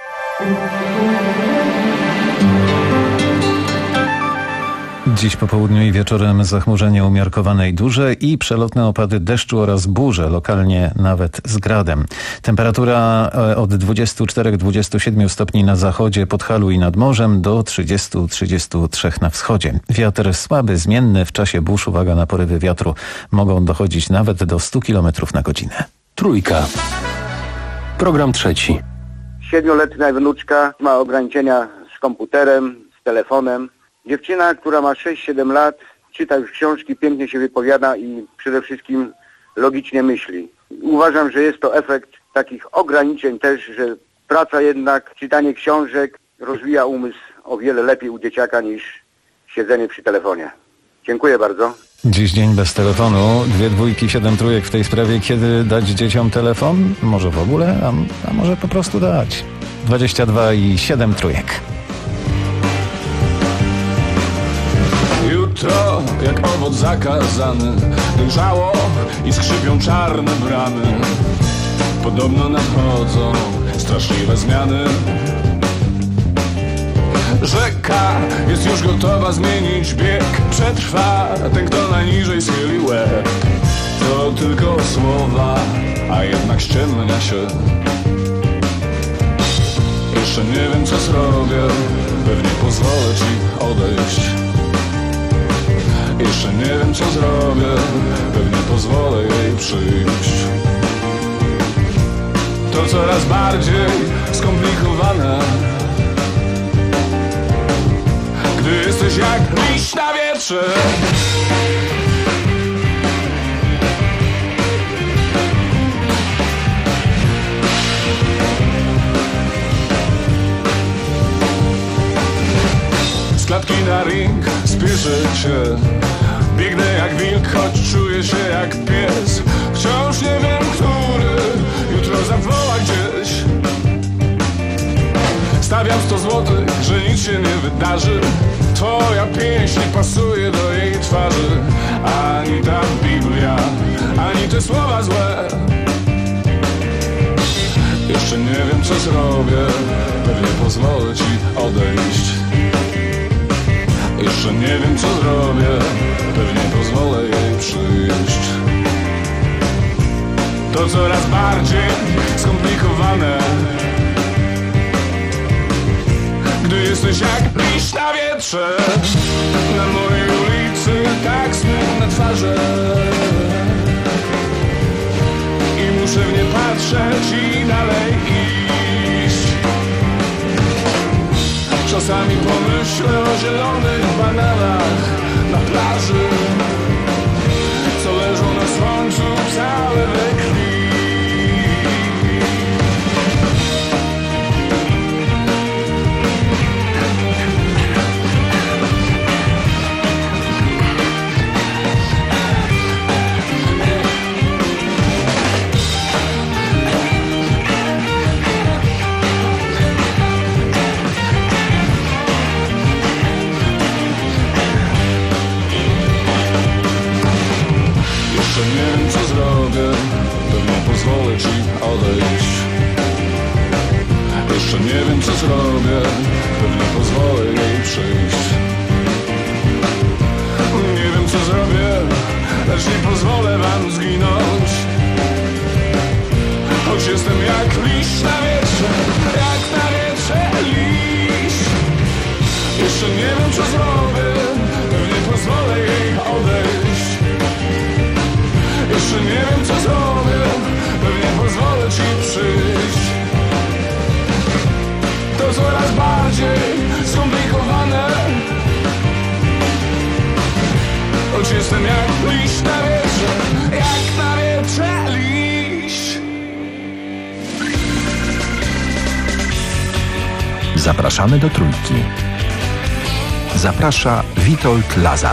S2: Dziś po południu i wieczorem zachmurzenie umiarkowane i duże i przelotne opady deszczu oraz burze, lokalnie nawet z gradem. Temperatura od dwudziestu czterech do dwudziestu siedmiu stopni na zachodzie, Podhalu i nad morzem do trzydziestu do trzydziestu trzech na wschodzie. Wiatr słaby, zmienny, w czasie burz, uwaga na porywy wiatru, mogą dochodzić nawet do stu kilometrów na godzinę.
S11: Trójka. Program trzeci.
S6: Siedmioletnia wnuczka ma ograniczenia z komputerem, z telefonem. Dziewczyna, która ma sześć siedem lat, czyta już książki, pięknie się wypowiada i przede wszystkim logicznie myśli. Uważam, że jest to efekt takich ograniczeń też, że praca jednak, czytanie książek rozwija umysł o wiele lepiej u dzieciaka niż siedzenie przy telefonie. Dziękuję bardzo.
S2: Dziś dzień bez telefonu. Dwie dwójki, siedem trójek w tej sprawie. Kiedy dać dzieciom telefon? Może w ogóle, a, a może po prostu dać. dwadzieścia dwa i siedem trójek.
S22: Jutro jak owoc zakazany dojrzało i skrzypią czarne bramy. Podobno nadchodzą straszliwe zmiany. Rzeka jest już gotowa zmienić bieg. Przetrwa ten, kto najniżej schyli łeb. To tylko słowa, a jednak ściemnia się. Jeszcze nie wiem, co zrobię, pewnie pozwolę ci odejść. Jeszcze nie wiem, co zrobię, pewnie pozwolę jej przyjść. To coraz bardziej skomplikowane, gdy jesteś jak liść na wietrze. Z klatki na ring spieszę się. Biegnę jak wilk, choć czuję się jak pies. Wciąż nie wiem, który jutro zawoła gdzieś. Stawiam sto złotych, że nic się nie wydarzy. Twoja pieśń pasuje do jej twarzy. Ani ta Biblia, ani te słowa złe. Jeszcze nie wiem, co zrobię, pewnie pozwolę ci odejść. Jeszcze nie wiem, co zrobię, pewnie pozwolę jej przyjść. To coraz bardziej skomplikowane, gdy jesteś jak liść na wietrze. Na mojej ulicy tak smutne twarze i muszę w nie patrzeć i dalej iść. Czasami pomyślę o zielonych bananach na plaży, co leżą na słońcu całe we krwi. Jeszcze nie wiem co zrobię, pewnie pozwolę jej przyjść. Nie wiem co zrobię, lecz nie pozwolę wam zginąć. Choć jestem jak liść na wietrze, jak na wietrze liść. Jeszcze nie wiem co zrobię, pewnie pozwolę jej odejść. Jeszcze nie wiem co zrobię, pewnie pozwolę ci przyjść. To coraz bardziej skomplikowane, choć jestem jak liść na wietrze, jak na wietrze liść.
S7: Zapraszamy do Trójki. Zaprasza Witold Lazar.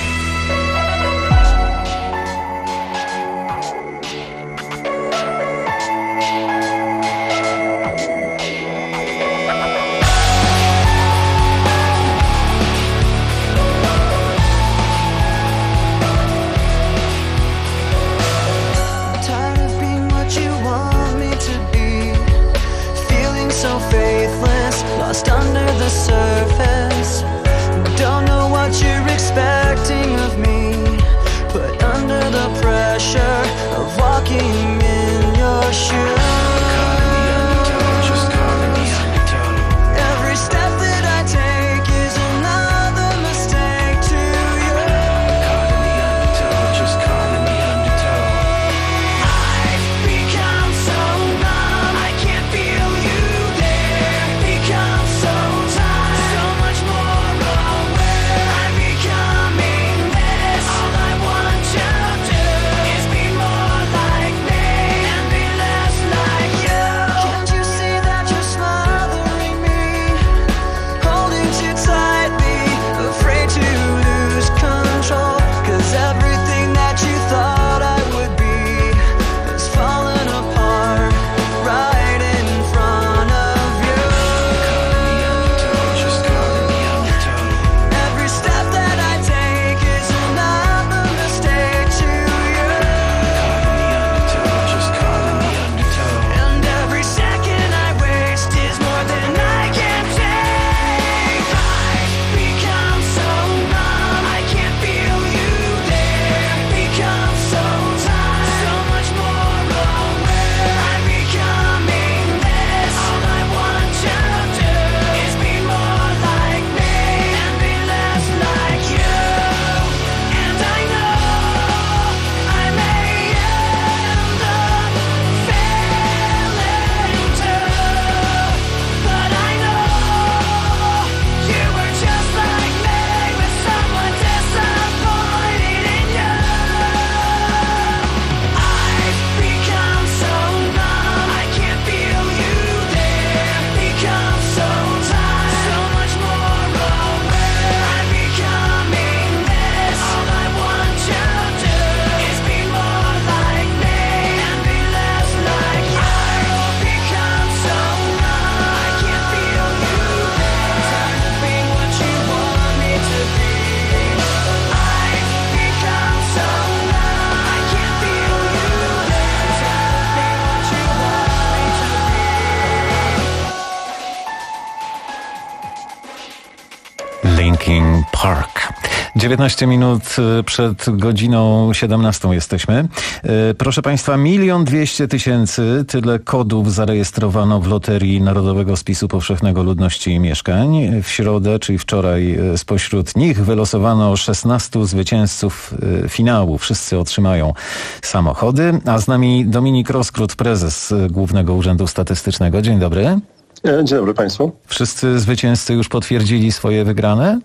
S2: Linkin Park. dziewiętnaście minut przed godziną siedemnastą jesteśmy. Proszę Państwa, milion dwieście tysięcy, tyle kodów zarejestrowano w Loterii Narodowego Spisu Powszechnego Ludności i Mieszkań. W środę, czyli wczoraj, spośród nich wylosowano szesnastu zwycięzców finału. Wszyscy otrzymają samochody. A z nami Dominik Roskrót, prezes Głównego Urzędu Statystycznego. Dzień dobry.
S8: Dzień dobry Państwu.
S2: Wszyscy zwycięzcy już potwierdzili swoje wygrane?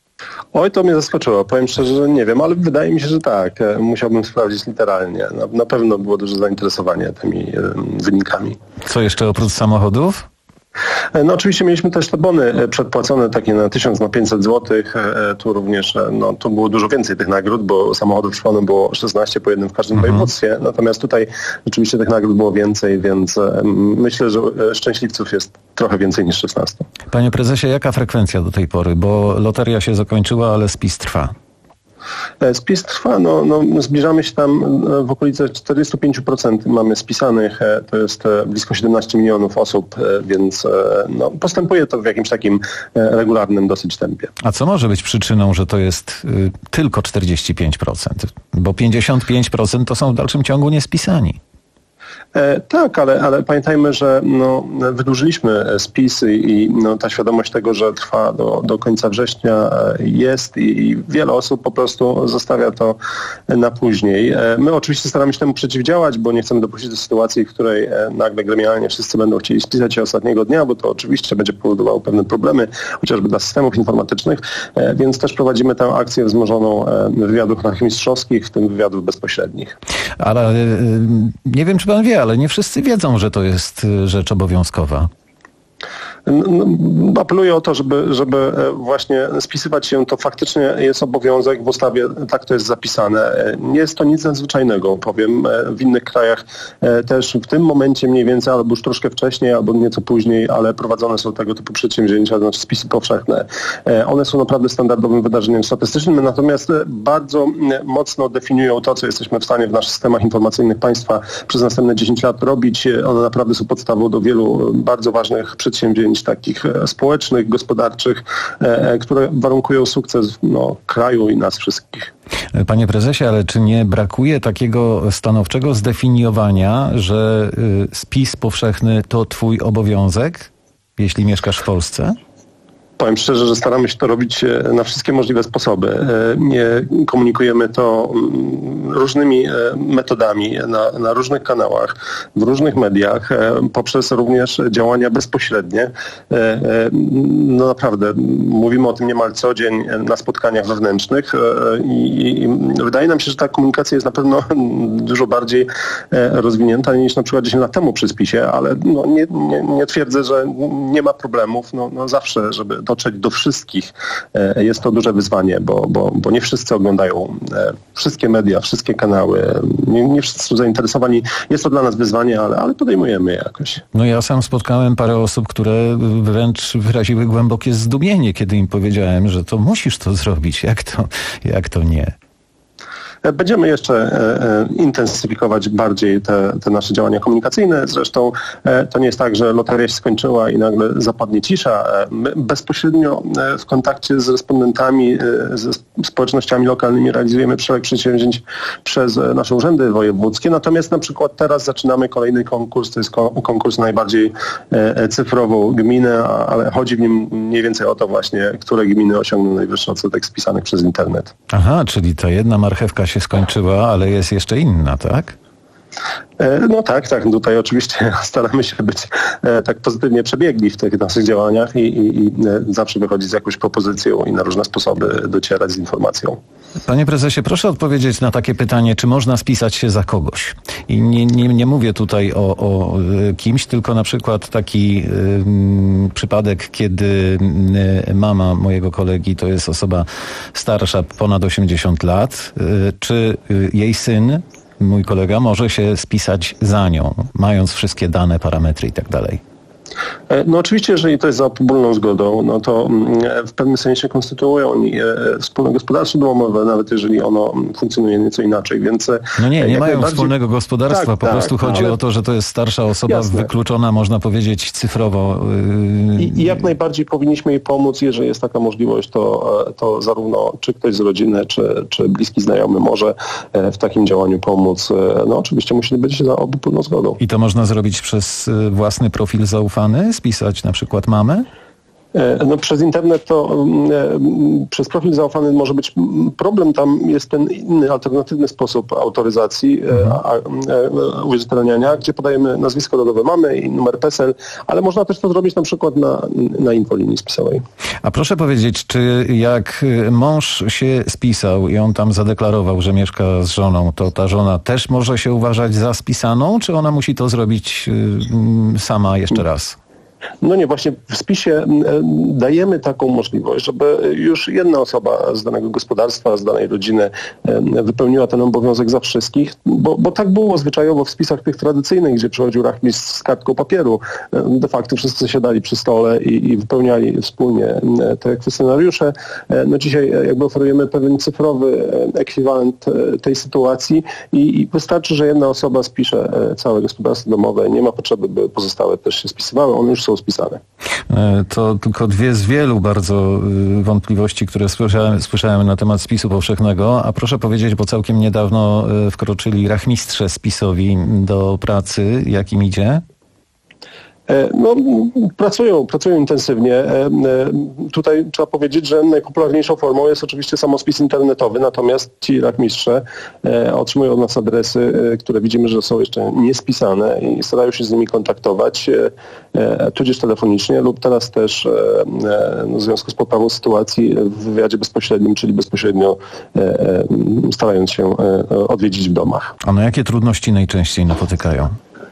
S8: Oj, to mnie zaskoczyło. Powiem szczerze, że nie wiem, ale wydaje mi się, że tak. Musiałbym sprawdzić literalnie. Na, na pewno było duże zainteresowanie tymi y, wynikami.
S2: Co jeszcze oprócz samochodów?
S8: No oczywiście mieliśmy też te bony przedpłacone takie na tysiąc, na pięćset złotych. Tu również, no tu było dużo więcej tych nagród, bo samochodów przypomnę było szesnaście po jednym w każdym mhm. województwie. Natomiast tutaj rzeczywiście tych nagród było więcej, więc myślę, że szczęśliwców jest trochę więcej niż szesnaście.
S2: Panie prezesie, jaka frekwencja do tej pory? Bo loteria się zakończyła, ale spis trwa.
S8: Spis trwa, no, no, zbliżamy się tam w okolice czterdzieści pięć procent mamy spisanych, to jest blisko siedemnaście milionów osób, więc no, postępuje to w jakimś takim regularnym dosyć tempie.
S2: A co może być przyczyną, że to jest y, tylko czterdzieści pięć procent? Bo pięćdziesiąt pięć procent to są w dalszym ciągu niespisani.
S8: E, tak, ale, ale pamiętajmy, że no, wydłużyliśmy spisy i no, ta świadomość tego, że trwa do, do końca września jest i, i wiele osób po prostu zostawia to na później. E, my oczywiście staramy się temu przeciwdziałać, bo nie chcemy dopuścić do sytuacji, w której e, nagle gremialnie wszyscy będą chcieli spisać się ostatniego dnia, bo to oczywiście będzie powodowało pewne problemy, chociażby dla systemów informatycznych, e, więc też prowadzimy tę akcję wzmożoną e, wywiadów nachmistrzowskich, w tym wywiadów bezpośrednich.
S2: Ale y, nie wiem, czy pan wie, ale nie wszyscy wiedzą, że to jest rzecz obowiązkowa.
S8: No, apeluję o to, żeby, żeby właśnie spisywać się, to faktycznie jest obowiązek w ustawie, tak to jest zapisane. Nie jest to nic nadzwyczajnego, powiem. W innych krajach też w tym momencie mniej więcej, albo już troszkę wcześniej, albo nieco później, ale prowadzone są tego typu przedsięwzięcia, znaczy spisy powszechne. One są naprawdę standardowym wydarzeniem statystycznym, natomiast bardzo mocno definiują to, co jesteśmy w stanie w naszych systemach informacyjnych państwa przez następne dziesięć lat robić. One naprawdę są podstawą do wielu bardzo ważnych przedsięwzięć takich społecznych, gospodarczych, e, które warunkują sukces no, kraju i nas wszystkich.
S2: Panie prezesie, ale czy nie brakuje takiego stanowczego zdefiniowania, że y, spis powszechny to twój obowiązek, jeśli mieszkasz w Polsce?
S8: Powiem szczerze, że staramy się to robić na wszystkie możliwe sposoby. Nie komunikujemy to różnymi metodami, na, na różnych kanałach, w różnych mediach, poprzez również działania bezpośrednie. No naprawdę, mówimy o tym niemal co dzień na spotkaniach wewnętrznych i, i wydaje nam się, że ta komunikacja jest na pewno dużo bardziej rozwinięta niż na przykład dziesięć lat temu przy spisie, ale no nie, nie, nie twierdzę, że nie ma problemów. No, no zawsze, żeby dotrzeć do wszystkich. Jest to duże wyzwanie, bo, bo, bo nie wszyscy oglądają wszystkie media, wszystkie kanały, nie, nie wszyscy są zainteresowani. Jest to dla nas wyzwanie, ale, ale podejmujemy je jakoś.
S2: No ja sam spotkałem parę osób, które wręcz wyraziły głębokie zdumienie, kiedy im powiedziałem, że to musisz to zrobić. Jak to, jak to nie?
S8: Będziemy jeszcze e, intensyfikować bardziej te, te nasze działania komunikacyjne. Zresztą e, to nie jest tak, że loteria się skończyła i nagle zapadnie cisza. E, my bezpośrednio e, w kontakcie z respondentami, e, ze społecznościami lokalnymi realizujemy szereg przedsięwzięć przez e, nasze urzędy wojewódzkie. Natomiast na przykład teraz zaczynamy kolejny konkurs, to jest ko- konkurs najbardziej e, cyfrową gminę, a, ale chodzi w nim mniej więcej o to właśnie, które gminy osiągną najwyższy odsetek spisanych przez internet.
S2: Aha, czyli ta jedna marchewka się skończyła, ale jest jeszcze inna, tak?
S8: No tak, tak. Tutaj oczywiście staramy się być e, tak pozytywnie przebiegli w tych naszych działaniach i, i, i zawsze wychodzić z jakąś propozycją i na różne sposoby docierać z informacją.
S2: Panie prezesie, proszę odpowiedzieć na takie pytanie, czy można spisać się za kogoś? I nie, nie, nie mówię tutaj o, o kimś, tylko na przykład taki y, przypadek, kiedy y, mama mojego kolegi to jest osoba starsza, ponad osiemdziesiąt lat. Y, czy y, jej syn, mój kolega, może się spisać za nią, mając wszystkie dane, parametry i tak dalej?
S8: No oczywiście, jeżeli to jest za wspólną zgodą, no to w pewnym sensie konstytuują oni wspólne gospodarstwo domowe, nawet jeżeli ono funkcjonuje nieco inaczej, więc...
S2: No nie, nie mają
S8: najbardziej...
S2: wspólnego gospodarstwa, tak, po tak, prostu chodzi ale... o to, że to jest starsza osoba, jasne, wykluczona, można powiedzieć, cyfrowo.
S8: I, I jak najbardziej powinniśmy jej pomóc, jeżeli jest taka możliwość, to, to zarówno czy ktoś z rodziny, czy, czy bliski znajomy może w takim działaniu pomóc. No oczywiście musi być za obopólną zgodą.
S2: I to można zrobić przez własny profil zaufany? Spisać na przykład mamę?
S8: No przez internet to e, przez profil zaufany może być problem. Tam jest ten inny, alternatywny sposób autoryzacji, mhm. a, a, uwierzytelniania, gdzie podajemy nazwisko rodowe mamy i numer PESEL, ale można też to zrobić na przykład na, na infolinii spisowej.
S2: A proszę powiedzieć, czy jak mąż się spisał i on tam zadeklarował, że mieszka z żoną, to ta żona też może się uważać za spisaną, czy ona musi to zrobić y, sama jeszcze raz?
S8: No nie, właśnie w spisie dajemy taką możliwość, żeby już jedna osoba z danego gospodarstwa, z danej rodziny wypełniła ten obowiązek za wszystkich, bo, bo tak było zwyczajowo w spisach tych tradycyjnych, gdzie przychodził rachmistrz z kartką papieru. De facto wszyscy siadali przy stole i, i wypełniali wspólnie te kwestionariusze. No dzisiaj jakby oferujemy pewien cyfrowy ekwiwalent tej sytuacji i, i wystarczy, że jedna osoba spisze całe gospodarstwo domowe. Nie ma potrzeby, by pozostałe też się spisywały. One już są spisane.
S2: To tylko dwie z wielu bardzo wątpliwości, które słyszałem, słyszałem na temat spisu powszechnego. A proszę powiedzieć, bo całkiem niedawno wkroczyli rachmistrze spisowi do pracy. Jak im idzie?
S8: No, pracują, pracują intensywnie. Tutaj trzeba powiedzieć, że najpopularniejszą formą jest oczywiście samospis internetowy, natomiast ci rachmistrze otrzymują od nas adresy, które widzimy, że są jeszcze niespisane i starają się z nimi kontaktować, tudzież telefonicznie lub teraz też w związku z poprawą sytuacji w wywiadzie bezpośrednim, czyli bezpośrednio starając się odwiedzić w domach.
S2: A na jakie trudności najczęściej napotykają?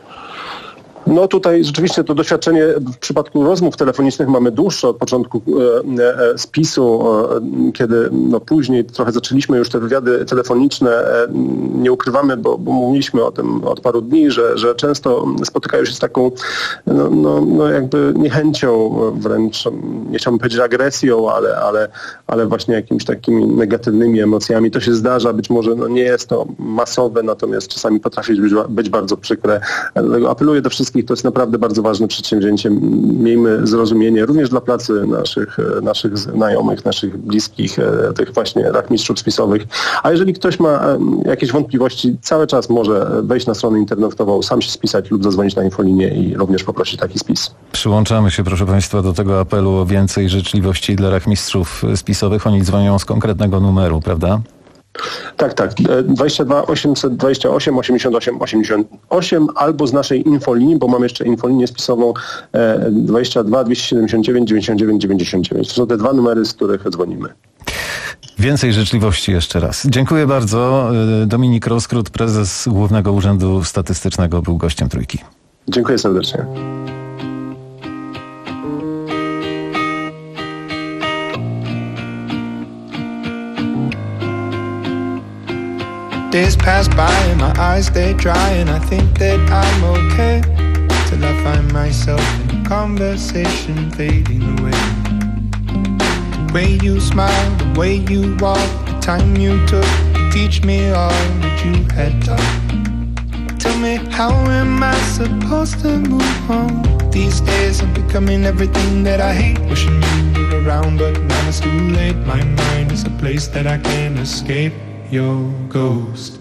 S8: No tutaj rzeczywiście to doświadczenie w przypadku rozmów telefonicznych mamy dłuższe od początku e, e, spisu, e, kiedy no później trochę zaczęliśmy już te wywiady telefoniczne, e, nie ukrywamy, bo, bo mówiliśmy o tym od paru dni, że, że często spotykają się z taką no, no, no jakby niechęcią, wręcz nie chciałbym powiedzieć agresją, ale, ale, ale właśnie jakimiś takimi negatywnymi emocjami. To się zdarza, być może no, nie jest to masowe, natomiast czasami potrafi być, być bardzo przykre. Dlatego apeluję do wszystkich, to jest naprawdę bardzo ważne przedsięwzięcie. Miejmy zrozumienie również dla pracy naszych, naszych znajomych, naszych bliskich, tych właśnie rachmistrzów spisowych. A jeżeli ktoś ma jakieś wątpliwości, cały czas może wejść na stronę internetową, sam się spisać lub zadzwonić na infolinię i również poprosić taki spis. Przyłączamy
S2: się, proszę Państwa, do tego apelu o więcej życzliwości dla rachmistrzów spisowych. Oni dzwonią z konkretnego numeru, prawda?
S8: Tak, tak. dwadzieścia dwa osiemset dwadzieścia osiem osiemdziesiąt osiem osiemdziesiąt osiem albo z naszej infolinii, bo mamy jeszcze infolinię spisową dwadzieścia dwa dwieście siedemdziesiąt dziewięć dziewięćdziesiąt dziewięć dziewięćdziesiąt dziewięć. To są te dwa numery, z których dzwonimy.
S2: Więcej życzliwości jeszcze raz. Dziękuję bardzo. Dominik Roskrót, prezes Głównego Urzędu Statystycznego, był gościem Trójki.
S8: Dziękuję serdecznie.
S3: Days pass by and my eyes stay dry, and I think that I'm okay till I find myself in a conversation fading away. The way you smile, the way you walk, the time you took to teach me all that you had taught. Tell me, how am I supposed to move on? These days I'm becoming everything that I hate. Wishing you were around, but now it's too late. My mind is a place that I can't escape. Your ghost.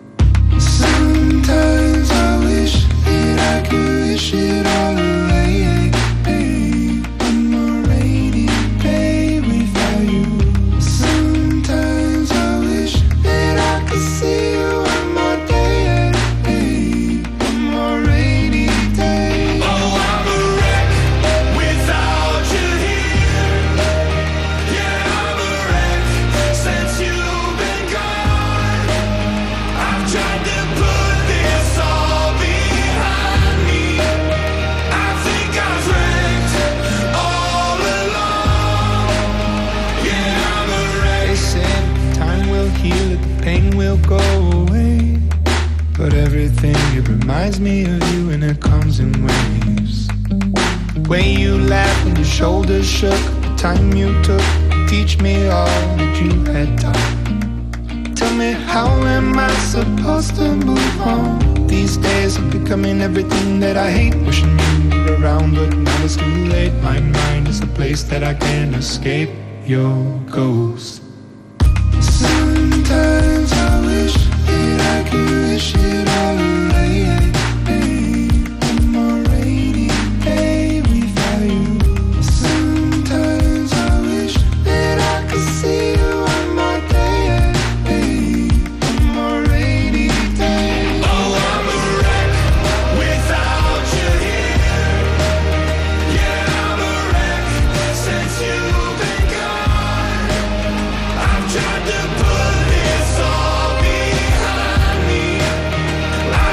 S3: Sometimes I wish that I could wish it all away. One more rainy day without you. Sometimes I wish that I could see you one more day. One more rainy day. Oh, I'm a wreck without you here. Yeah, I'm a wreck since you've been gone. I've tried to put this all behind me. I think I've wrecked all along. Yeah, I'm a wreck. They said time will heal it, the pain will go away. But everything, it reminds me of you, and it comes in waves. The way you laughed when your shoulders shook, the time you took to teach me all that you had taught. Tell me, how am I supposed to move on? These days I'm becoming everything that I hate. Wishing you were around, but now it's too late. My mind is a place that I can't escape. Your ghost. Sometimes I wish that I could wish it all away. One more rainy day without you. Sometimes I wish that I could see you one more day. One more rainy day. Oh, I'm a wreck without you here. Yeah, I'm a wreck since you've been gone. I've tried to put this all behind me. I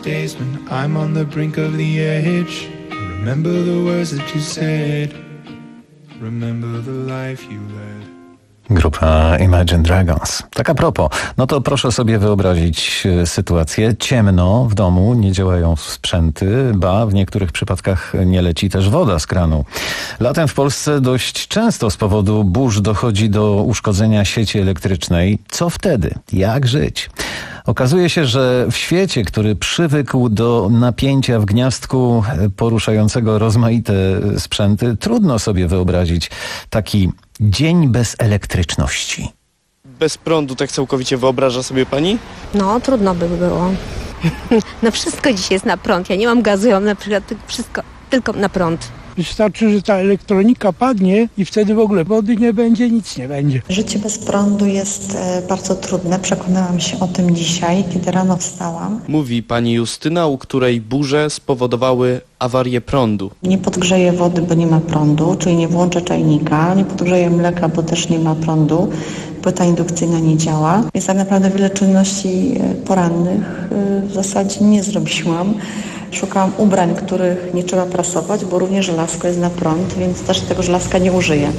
S3: days when I'm on the brink of the edge. Remember the words that you said. Remember the life you led.
S2: Grupa Imagine Dragons. Tak a propos, no to proszę sobie wyobrazić sytuację. Ciemno w domu, nie działają sprzęty, ba, w niektórych przypadkach nie leci też woda z kranu. Latem w Polsce dość często z powodu burz dochodzi do uszkodzenia sieci elektrycznej. Co wtedy? Jak żyć? Okazuje się, że w świecie, który przywykł do napięcia w gniazdku poruszającego rozmaite sprzęty, trudno sobie wyobrazić taki dzień bez elektryczności.
S9: Bez prądu tak całkowicie wyobraża sobie pani?
S10: No, trudno by było. No wszystko dzisiaj jest na prąd. Ja nie mam gazu, ja mam na przykład wszystko tylko na prąd.
S23: Wystarczy, że ta elektronika padnie i wtedy w ogóle wody nie będzie, nic nie będzie.
S24: Życie bez prądu jest e, bardzo trudne. Przekonałam się o tym dzisiaj, kiedy rano wstałam.
S9: Mówi pani Justyna, u której burze spowodowały awarię prądu.
S24: Nie podgrzeję wody, bo nie ma prądu, czyli nie włączę czajnika. Nie podgrzeję mleka, bo też nie ma prądu. Płyta indukcyjna nie działa. Więc tak naprawdę wiele czynności porannych e, w zasadzie nie zrobiłam. Szukałam ubrań, których nie trzeba prasować, bo również żelazko jest na prąd, więc też tego żelazka nie użyję.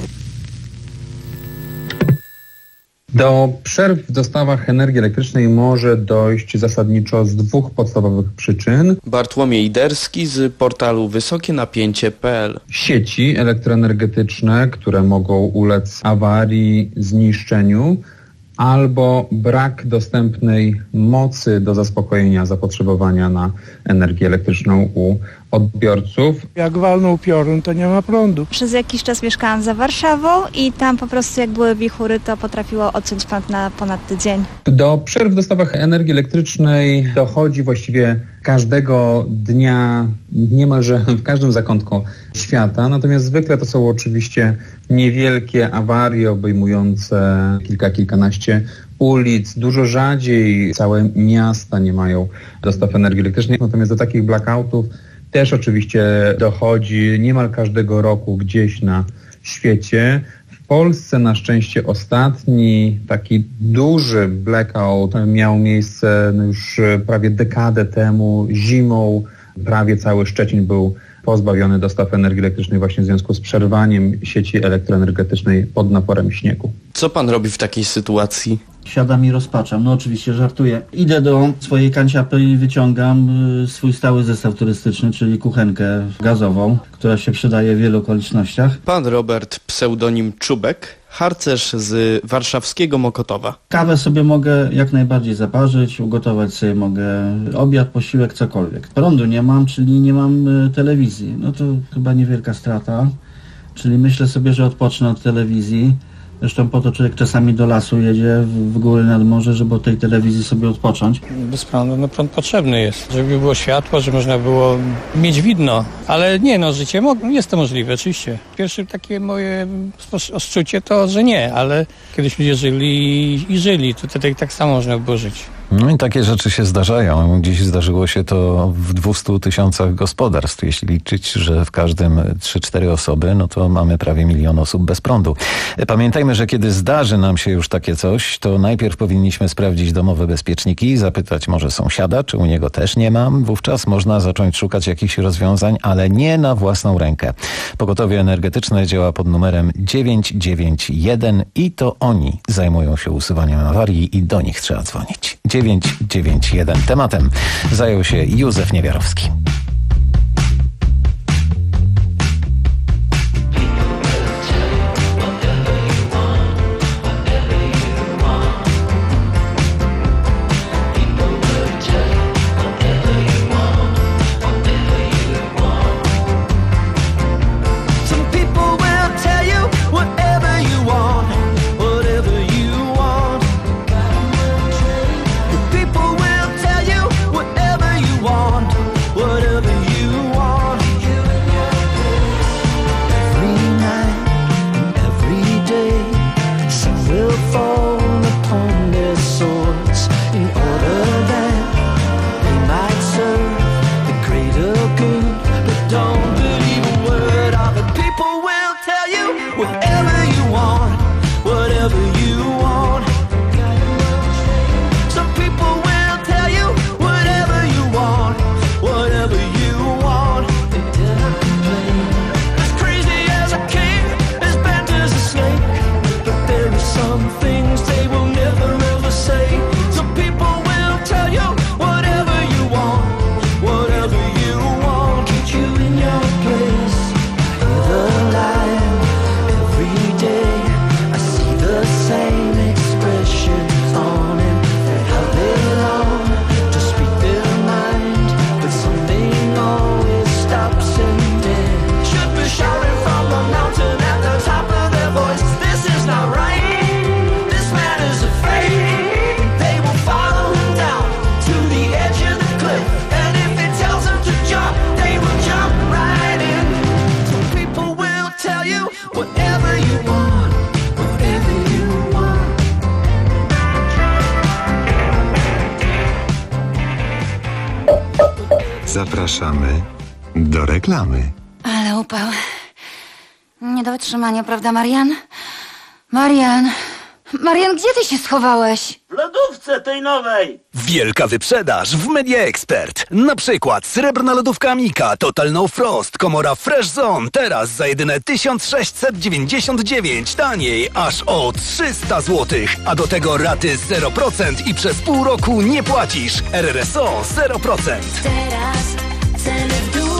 S25: Do przerw w dostawach energii elektrycznej może dojść zasadniczo z dwóch podstawowych przyczyn.
S9: Bartłomiej Derski z portalu wysokie napięcie kropka p l.
S25: Sieci elektroenergetyczne, które mogą ulec awarii, zniszczeniu, albo brak dostępnej mocy do zaspokojenia zapotrzebowania na energię elektryczną u odbiorców.
S23: Jak walną piorun, to nie ma prądu.
S26: Przez jakiś czas mieszkałam za Warszawą i tam po prostu jak były wichury, to potrafiło odciąć prąd na ponad tydzień.
S25: Do przerw w dostawach energii elektrycznej dochodzi właściwie każdego dnia, niemalże w każdym zakątku świata, natomiast zwykle to są oczywiście niewielkie awarie obejmujące kilka, kilkanaście ulic. Dużo rzadziej całe miasta nie mają dostaw energii elektrycznej, natomiast do takich blackoutów też oczywiście dochodzi niemal każdego roku gdzieś na świecie. W Polsce na szczęście ostatni taki duży blackout miał miejsce no już prawie dekadę temu. Zimą prawie cały Szczecin był pozbawiony dostaw energii elektrycznej właśnie w związku z przerwaniem sieci elektroenergetycznej pod naporem śniegu.
S9: Co pan robi w takiej sytuacji?
S27: Siadam i rozpaczam. No oczywiście żartuję. Idę do swojej kanciapy i wyciągam swój stały zestaw turystyczny, czyli kuchenkę gazową, która się przydaje w wielu okolicznościach.
S9: Pan Robert, pseudonim Czubek, harcerz z warszawskiego Mokotowa.
S27: Kawę sobie mogę jak najbardziej zaparzyć, ugotować sobie mogę obiad, posiłek, cokolwiek. Prądu nie mam, czyli nie mam telewizji. No to chyba niewielka strata. Czyli myślę sobie, że odpocznę od telewizji. Zresztą po to człowiek czasami do lasu jedzie w, w góry nad morze, żeby od tej telewizji sobie odpocząć.
S28: Bez prądu no prąd potrzebny jest, żeby było światło, żeby można było mieć widno. Ale nie, no życie jest to możliwe, oczywiście. Pierwsze takie moje odczucie to, że nie, ale kiedyś ludzie żyli i żyli, to tutaj tak samo można było żyć.
S2: No i takie rzeczy się zdarzają. Dziś zdarzyło się to w dwustu tysiącach gospodarstw. Jeśli liczyć, że w każdym trzy cztery osoby, no to mamy prawie milion osób bez prądu. Pamiętajmy, że kiedy zdarzy nam się już takie coś, to najpierw powinniśmy sprawdzić domowe bezpieczniki, zapytać może sąsiada, czy u niego też nie ma. Wówczas można zacząć szukać jakichś rozwiązań, ale nie na własną rękę. Pogotowie energetyczne działa pod numerem dziewięć dziewięć jeden i to oni zajmują się usuwaniem awarii i do nich trzeba dzwonić. dziewięć dziewięć jeden. Tematem zajął się Józef Niewiarowski.
S3: What
S1: Zapraszamy do reklamy.
S12: Ale upał. Nie do wytrzymania, prawda, Marian? Marian! Marian, gdzie ty się schowałeś?
S13: W lodówce tej nowej!
S14: Wielka wyprzedaż w Media Expert. Na przykład srebrna lodówka Amika Total No Frost, komora Fresh Zone. Teraz za jedyne tysiąc sześćset dziewięćdziesiąt dziewięć. Taniej aż o trzysta złotych. A do tego raty zero procent i przez pół roku nie płacisz. R R S O zero procent.
S4: Teraz ceny w dół.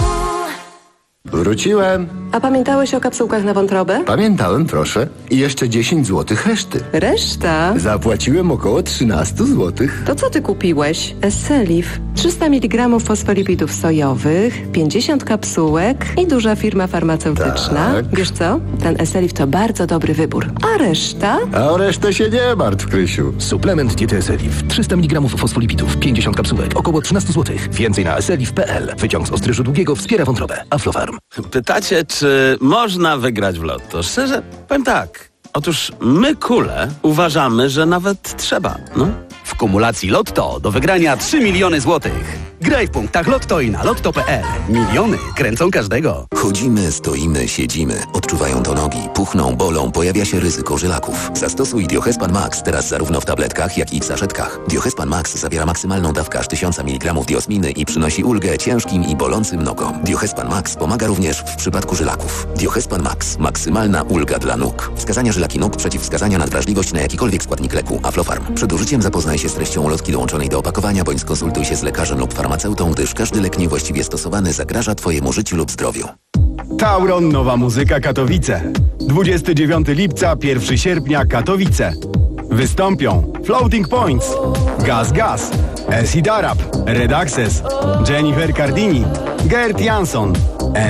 S15: Wróciłem.
S16: A pamiętałeś o kapsułkach na wątrobę?
S15: Pamiętałem, proszę. I jeszcze dziesięć złotych reszty.
S16: Reszta?
S15: Zapłaciłem około trzynaście złotych.
S16: To co ty kupiłeś? Esselif. trzysta miligramów fosfolipidów sojowych, pięćdziesiąt kapsułek i duża firma farmaceutyczna.
S15: Tak.
S16: Wiesz co? Ten Esselif to bardzo dobry wybór. A reszta?
S15: A o resztę się nie martw, Krysiu.
S11: Suplement diety Esselif. trzysta miligramów fosfolipidów, pięćdziesiąt kapsułek, około trzynaście złotych. Więcej na esselif kropka p l. Wyciąg z ostryżu długiego wspiera wątrobę. Aflofarm.
S17: Pytacie, czy można wygrać w lotto? Szczerze, powiem tak. Otóż my, kule, uważamy, że nawet trzeba, no.
S18: W kumulacji Lotto do wygrania trzy miliony złotych. Graj w punktach Lotto i na lotto kropka p l. Miliony kręcą każdego.
S29: Chodzimy, stoimy, siedzimy. Odczuwają to nogi, puchną, bolą, pojawia się ryzyko żylaków. Zastosuj Diohespan Max teraz zarówno w tabletkach, jak i w saszetkach. Diohespan Max zawiera maksymalną dawkę aż tysiąc miligramów diosminy i przynosi ulgę ciężkim i bolącym nogom. Diohespan Max pomaga również w przypadku żylaków. Diohespan Max. Maksymalna ulga dla nóg. Wskazania żylaki nóg, przeciwwskazania na wrażliwość na jakikolwiek składnik leku. Aflofarm. Przed użyciem zapoznaj się z treścią ulotki dołączonej do opakowania, bądź skonsultuj się z lekarzem lub farmaceutą, gdyż każdy lek niewłaściwie stosowany zagraża Twojemu życiu lub zdrowiu.
S30: Tauron Nowa Muzyka Katowice. dwudziestego dziewiątego lipca, pierwszego sierpnia Katowice. Wystąpią Floating Points, Gaz Gaz, Acid Arab, Red Access, Jennifer Cardini, Gert Jansson,